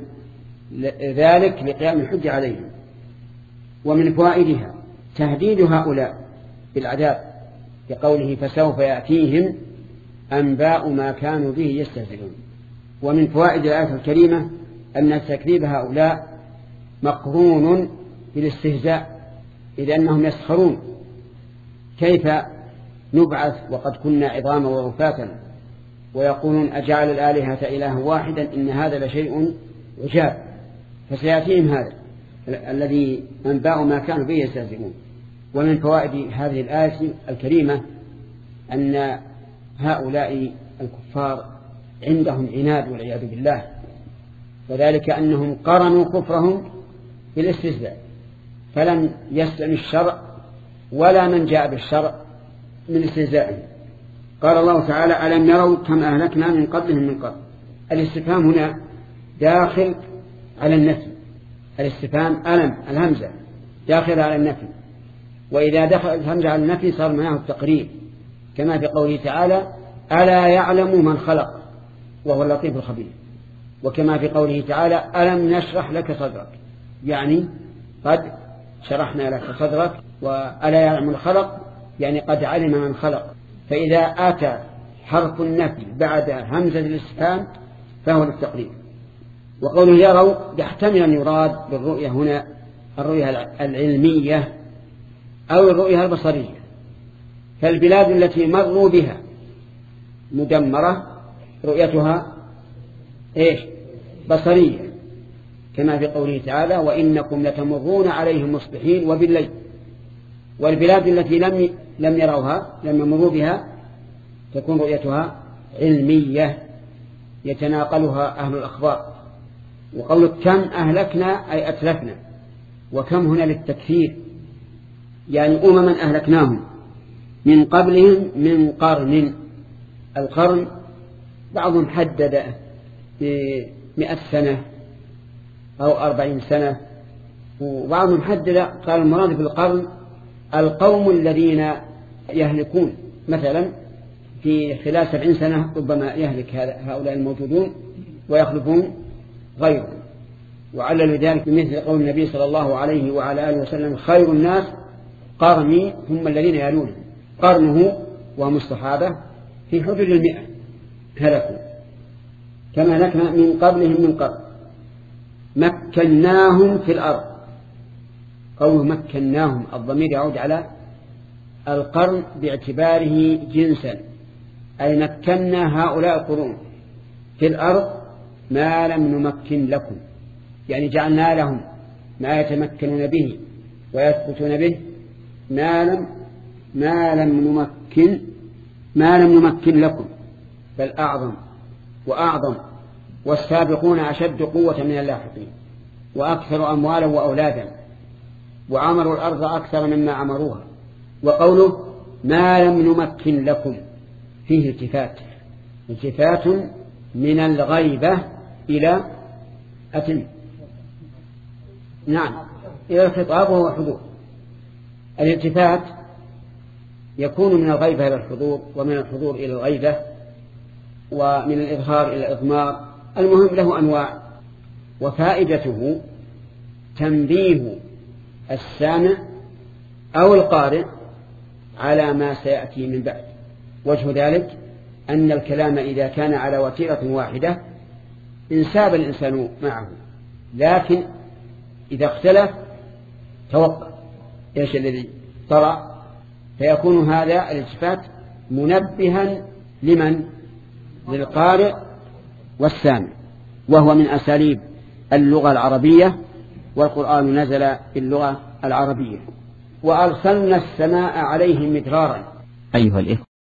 ذلك لقيام الحجة عليهم. ومن فوائدها تهديد هؤلاء بالعذاب بقوله فسوف يأتيهم أنباء ما كانوا به يستهزئون. ومن فوائد الآية الكريمة أن تكذيب هؤلاء مقرون بالاستهزاء، إذ أنهم يسخرون: كيف نبعث وقد كنا عظاما ورفاتا؟ ويقولون أجعل الآلهة إله واحدا إن هذا لشيء عجاب. فسيأتيهم هذا الذي أنباء ما كانوا به يستهزئون. ومن فوائد هذه الآية الكريمة أن هؤلاء الكفار عندهم عناد والعياذ بالله، وذلك أنهم قرنوا كفرهم بالاستهزاء، فلم يسلم الشرع ولا من جاء بالشرع من استهزائهم. قال الله تعالى ألم يروا كم أهلكنا من قبلهم من قبل. الاستفهام هنا داخل على النفي، الاستفهام ألم الهمزة داخل على النفي، وإذا دخل الهمزة على النفي صار معه التقرير، كما في قوله تعالى ألا يعلم من خلق وهو اللطيف الخبير، وكما في قوله تعالى ألم نشرح لك صدرك، يعني قد شرحنا لك صدرك. وألا يعلم من خلق يعني قد علم من خلق. فإذا أتى حرف النفي بعد همزة الاستفهام فهو للتقرير. وقوله يروا يحتمل أن يراد بالرؤية هنا الرؤية العلمية أو الرؤية البصرية، فالبلاد التي مروا بها مدمرة رؤيتها إيش؟ بصرية، كما في قوله تعالى وإنكم لتمرون عليهم مصبحين وبالليل. والبلاد التي لم لم يروها لم يمروا بها تكون رؤيتها علمية يتناقلها أهل الأخبار. وقول كم أهلكنا أي أتلفنا، وكم هنا للتكثير، يعني أمما أهلكناهم من قبلهم من قرن. القرن بعضهم حدد بمئة سنة أو أربعين سنة، وبعضهم حدد قال المراد بالقرن القوم الذين يهلكون، مثلا في خلال سبعين سنة ربما يهلك هؤلاء الموجودون ويخلفون غيرهم. وعلل ذلك بمثل قول النبي صلى الله عليه وعلى آله وسلم خير الناس قرني هم الذين يلونه. قرنه وهم الصحابة في حدود المئة هلكوا. كما لكنا من قبلهم من قبل مكناهم في الأرض. قوله مكناهم الضمير يعود على القرن باعتباره جنسا، أي مكنا هؤلاء القرون في الأرض ما لم نمكن لكم، يعني جعلنا لهم ما يتمكنون به ويثبتون به ما لم ما لم نمكن ما لم نمكن لكم، بل أعظم وأعظم. والسابقون أشد قوة من اللاحقين وأكثر أموالا وأولادا وعمروا الأرض أكثر مما عمروها. وقوله ما لم نمكن لكم فيه التفات التفات من الغيبة إلى أتم نعم إلى الخطاب وهو حضور. الالتفات يكون من الغيبة إلى الحضور، ومن الحضور إلى الغيبة، ومن الإظهار إلى الإضمار. المهم له أنواع، وفائدته تنبيه السامع أو القارئ على ما سيأتي من بعد. وجه ذلك أن الكلام إذا كان على وتيرة واحدة انساب الإنسان معه، لكن إذا اختلف توقف إيش الذي طرأ، فيكون هذا الالتفات منبها لمن؟ للقارئ والسامع، وهو من أساليب اللغة العربية، والقرآن نزل باللغة العربية. وأرسلنا السماء عليهم مدرارا. أيها الإخوة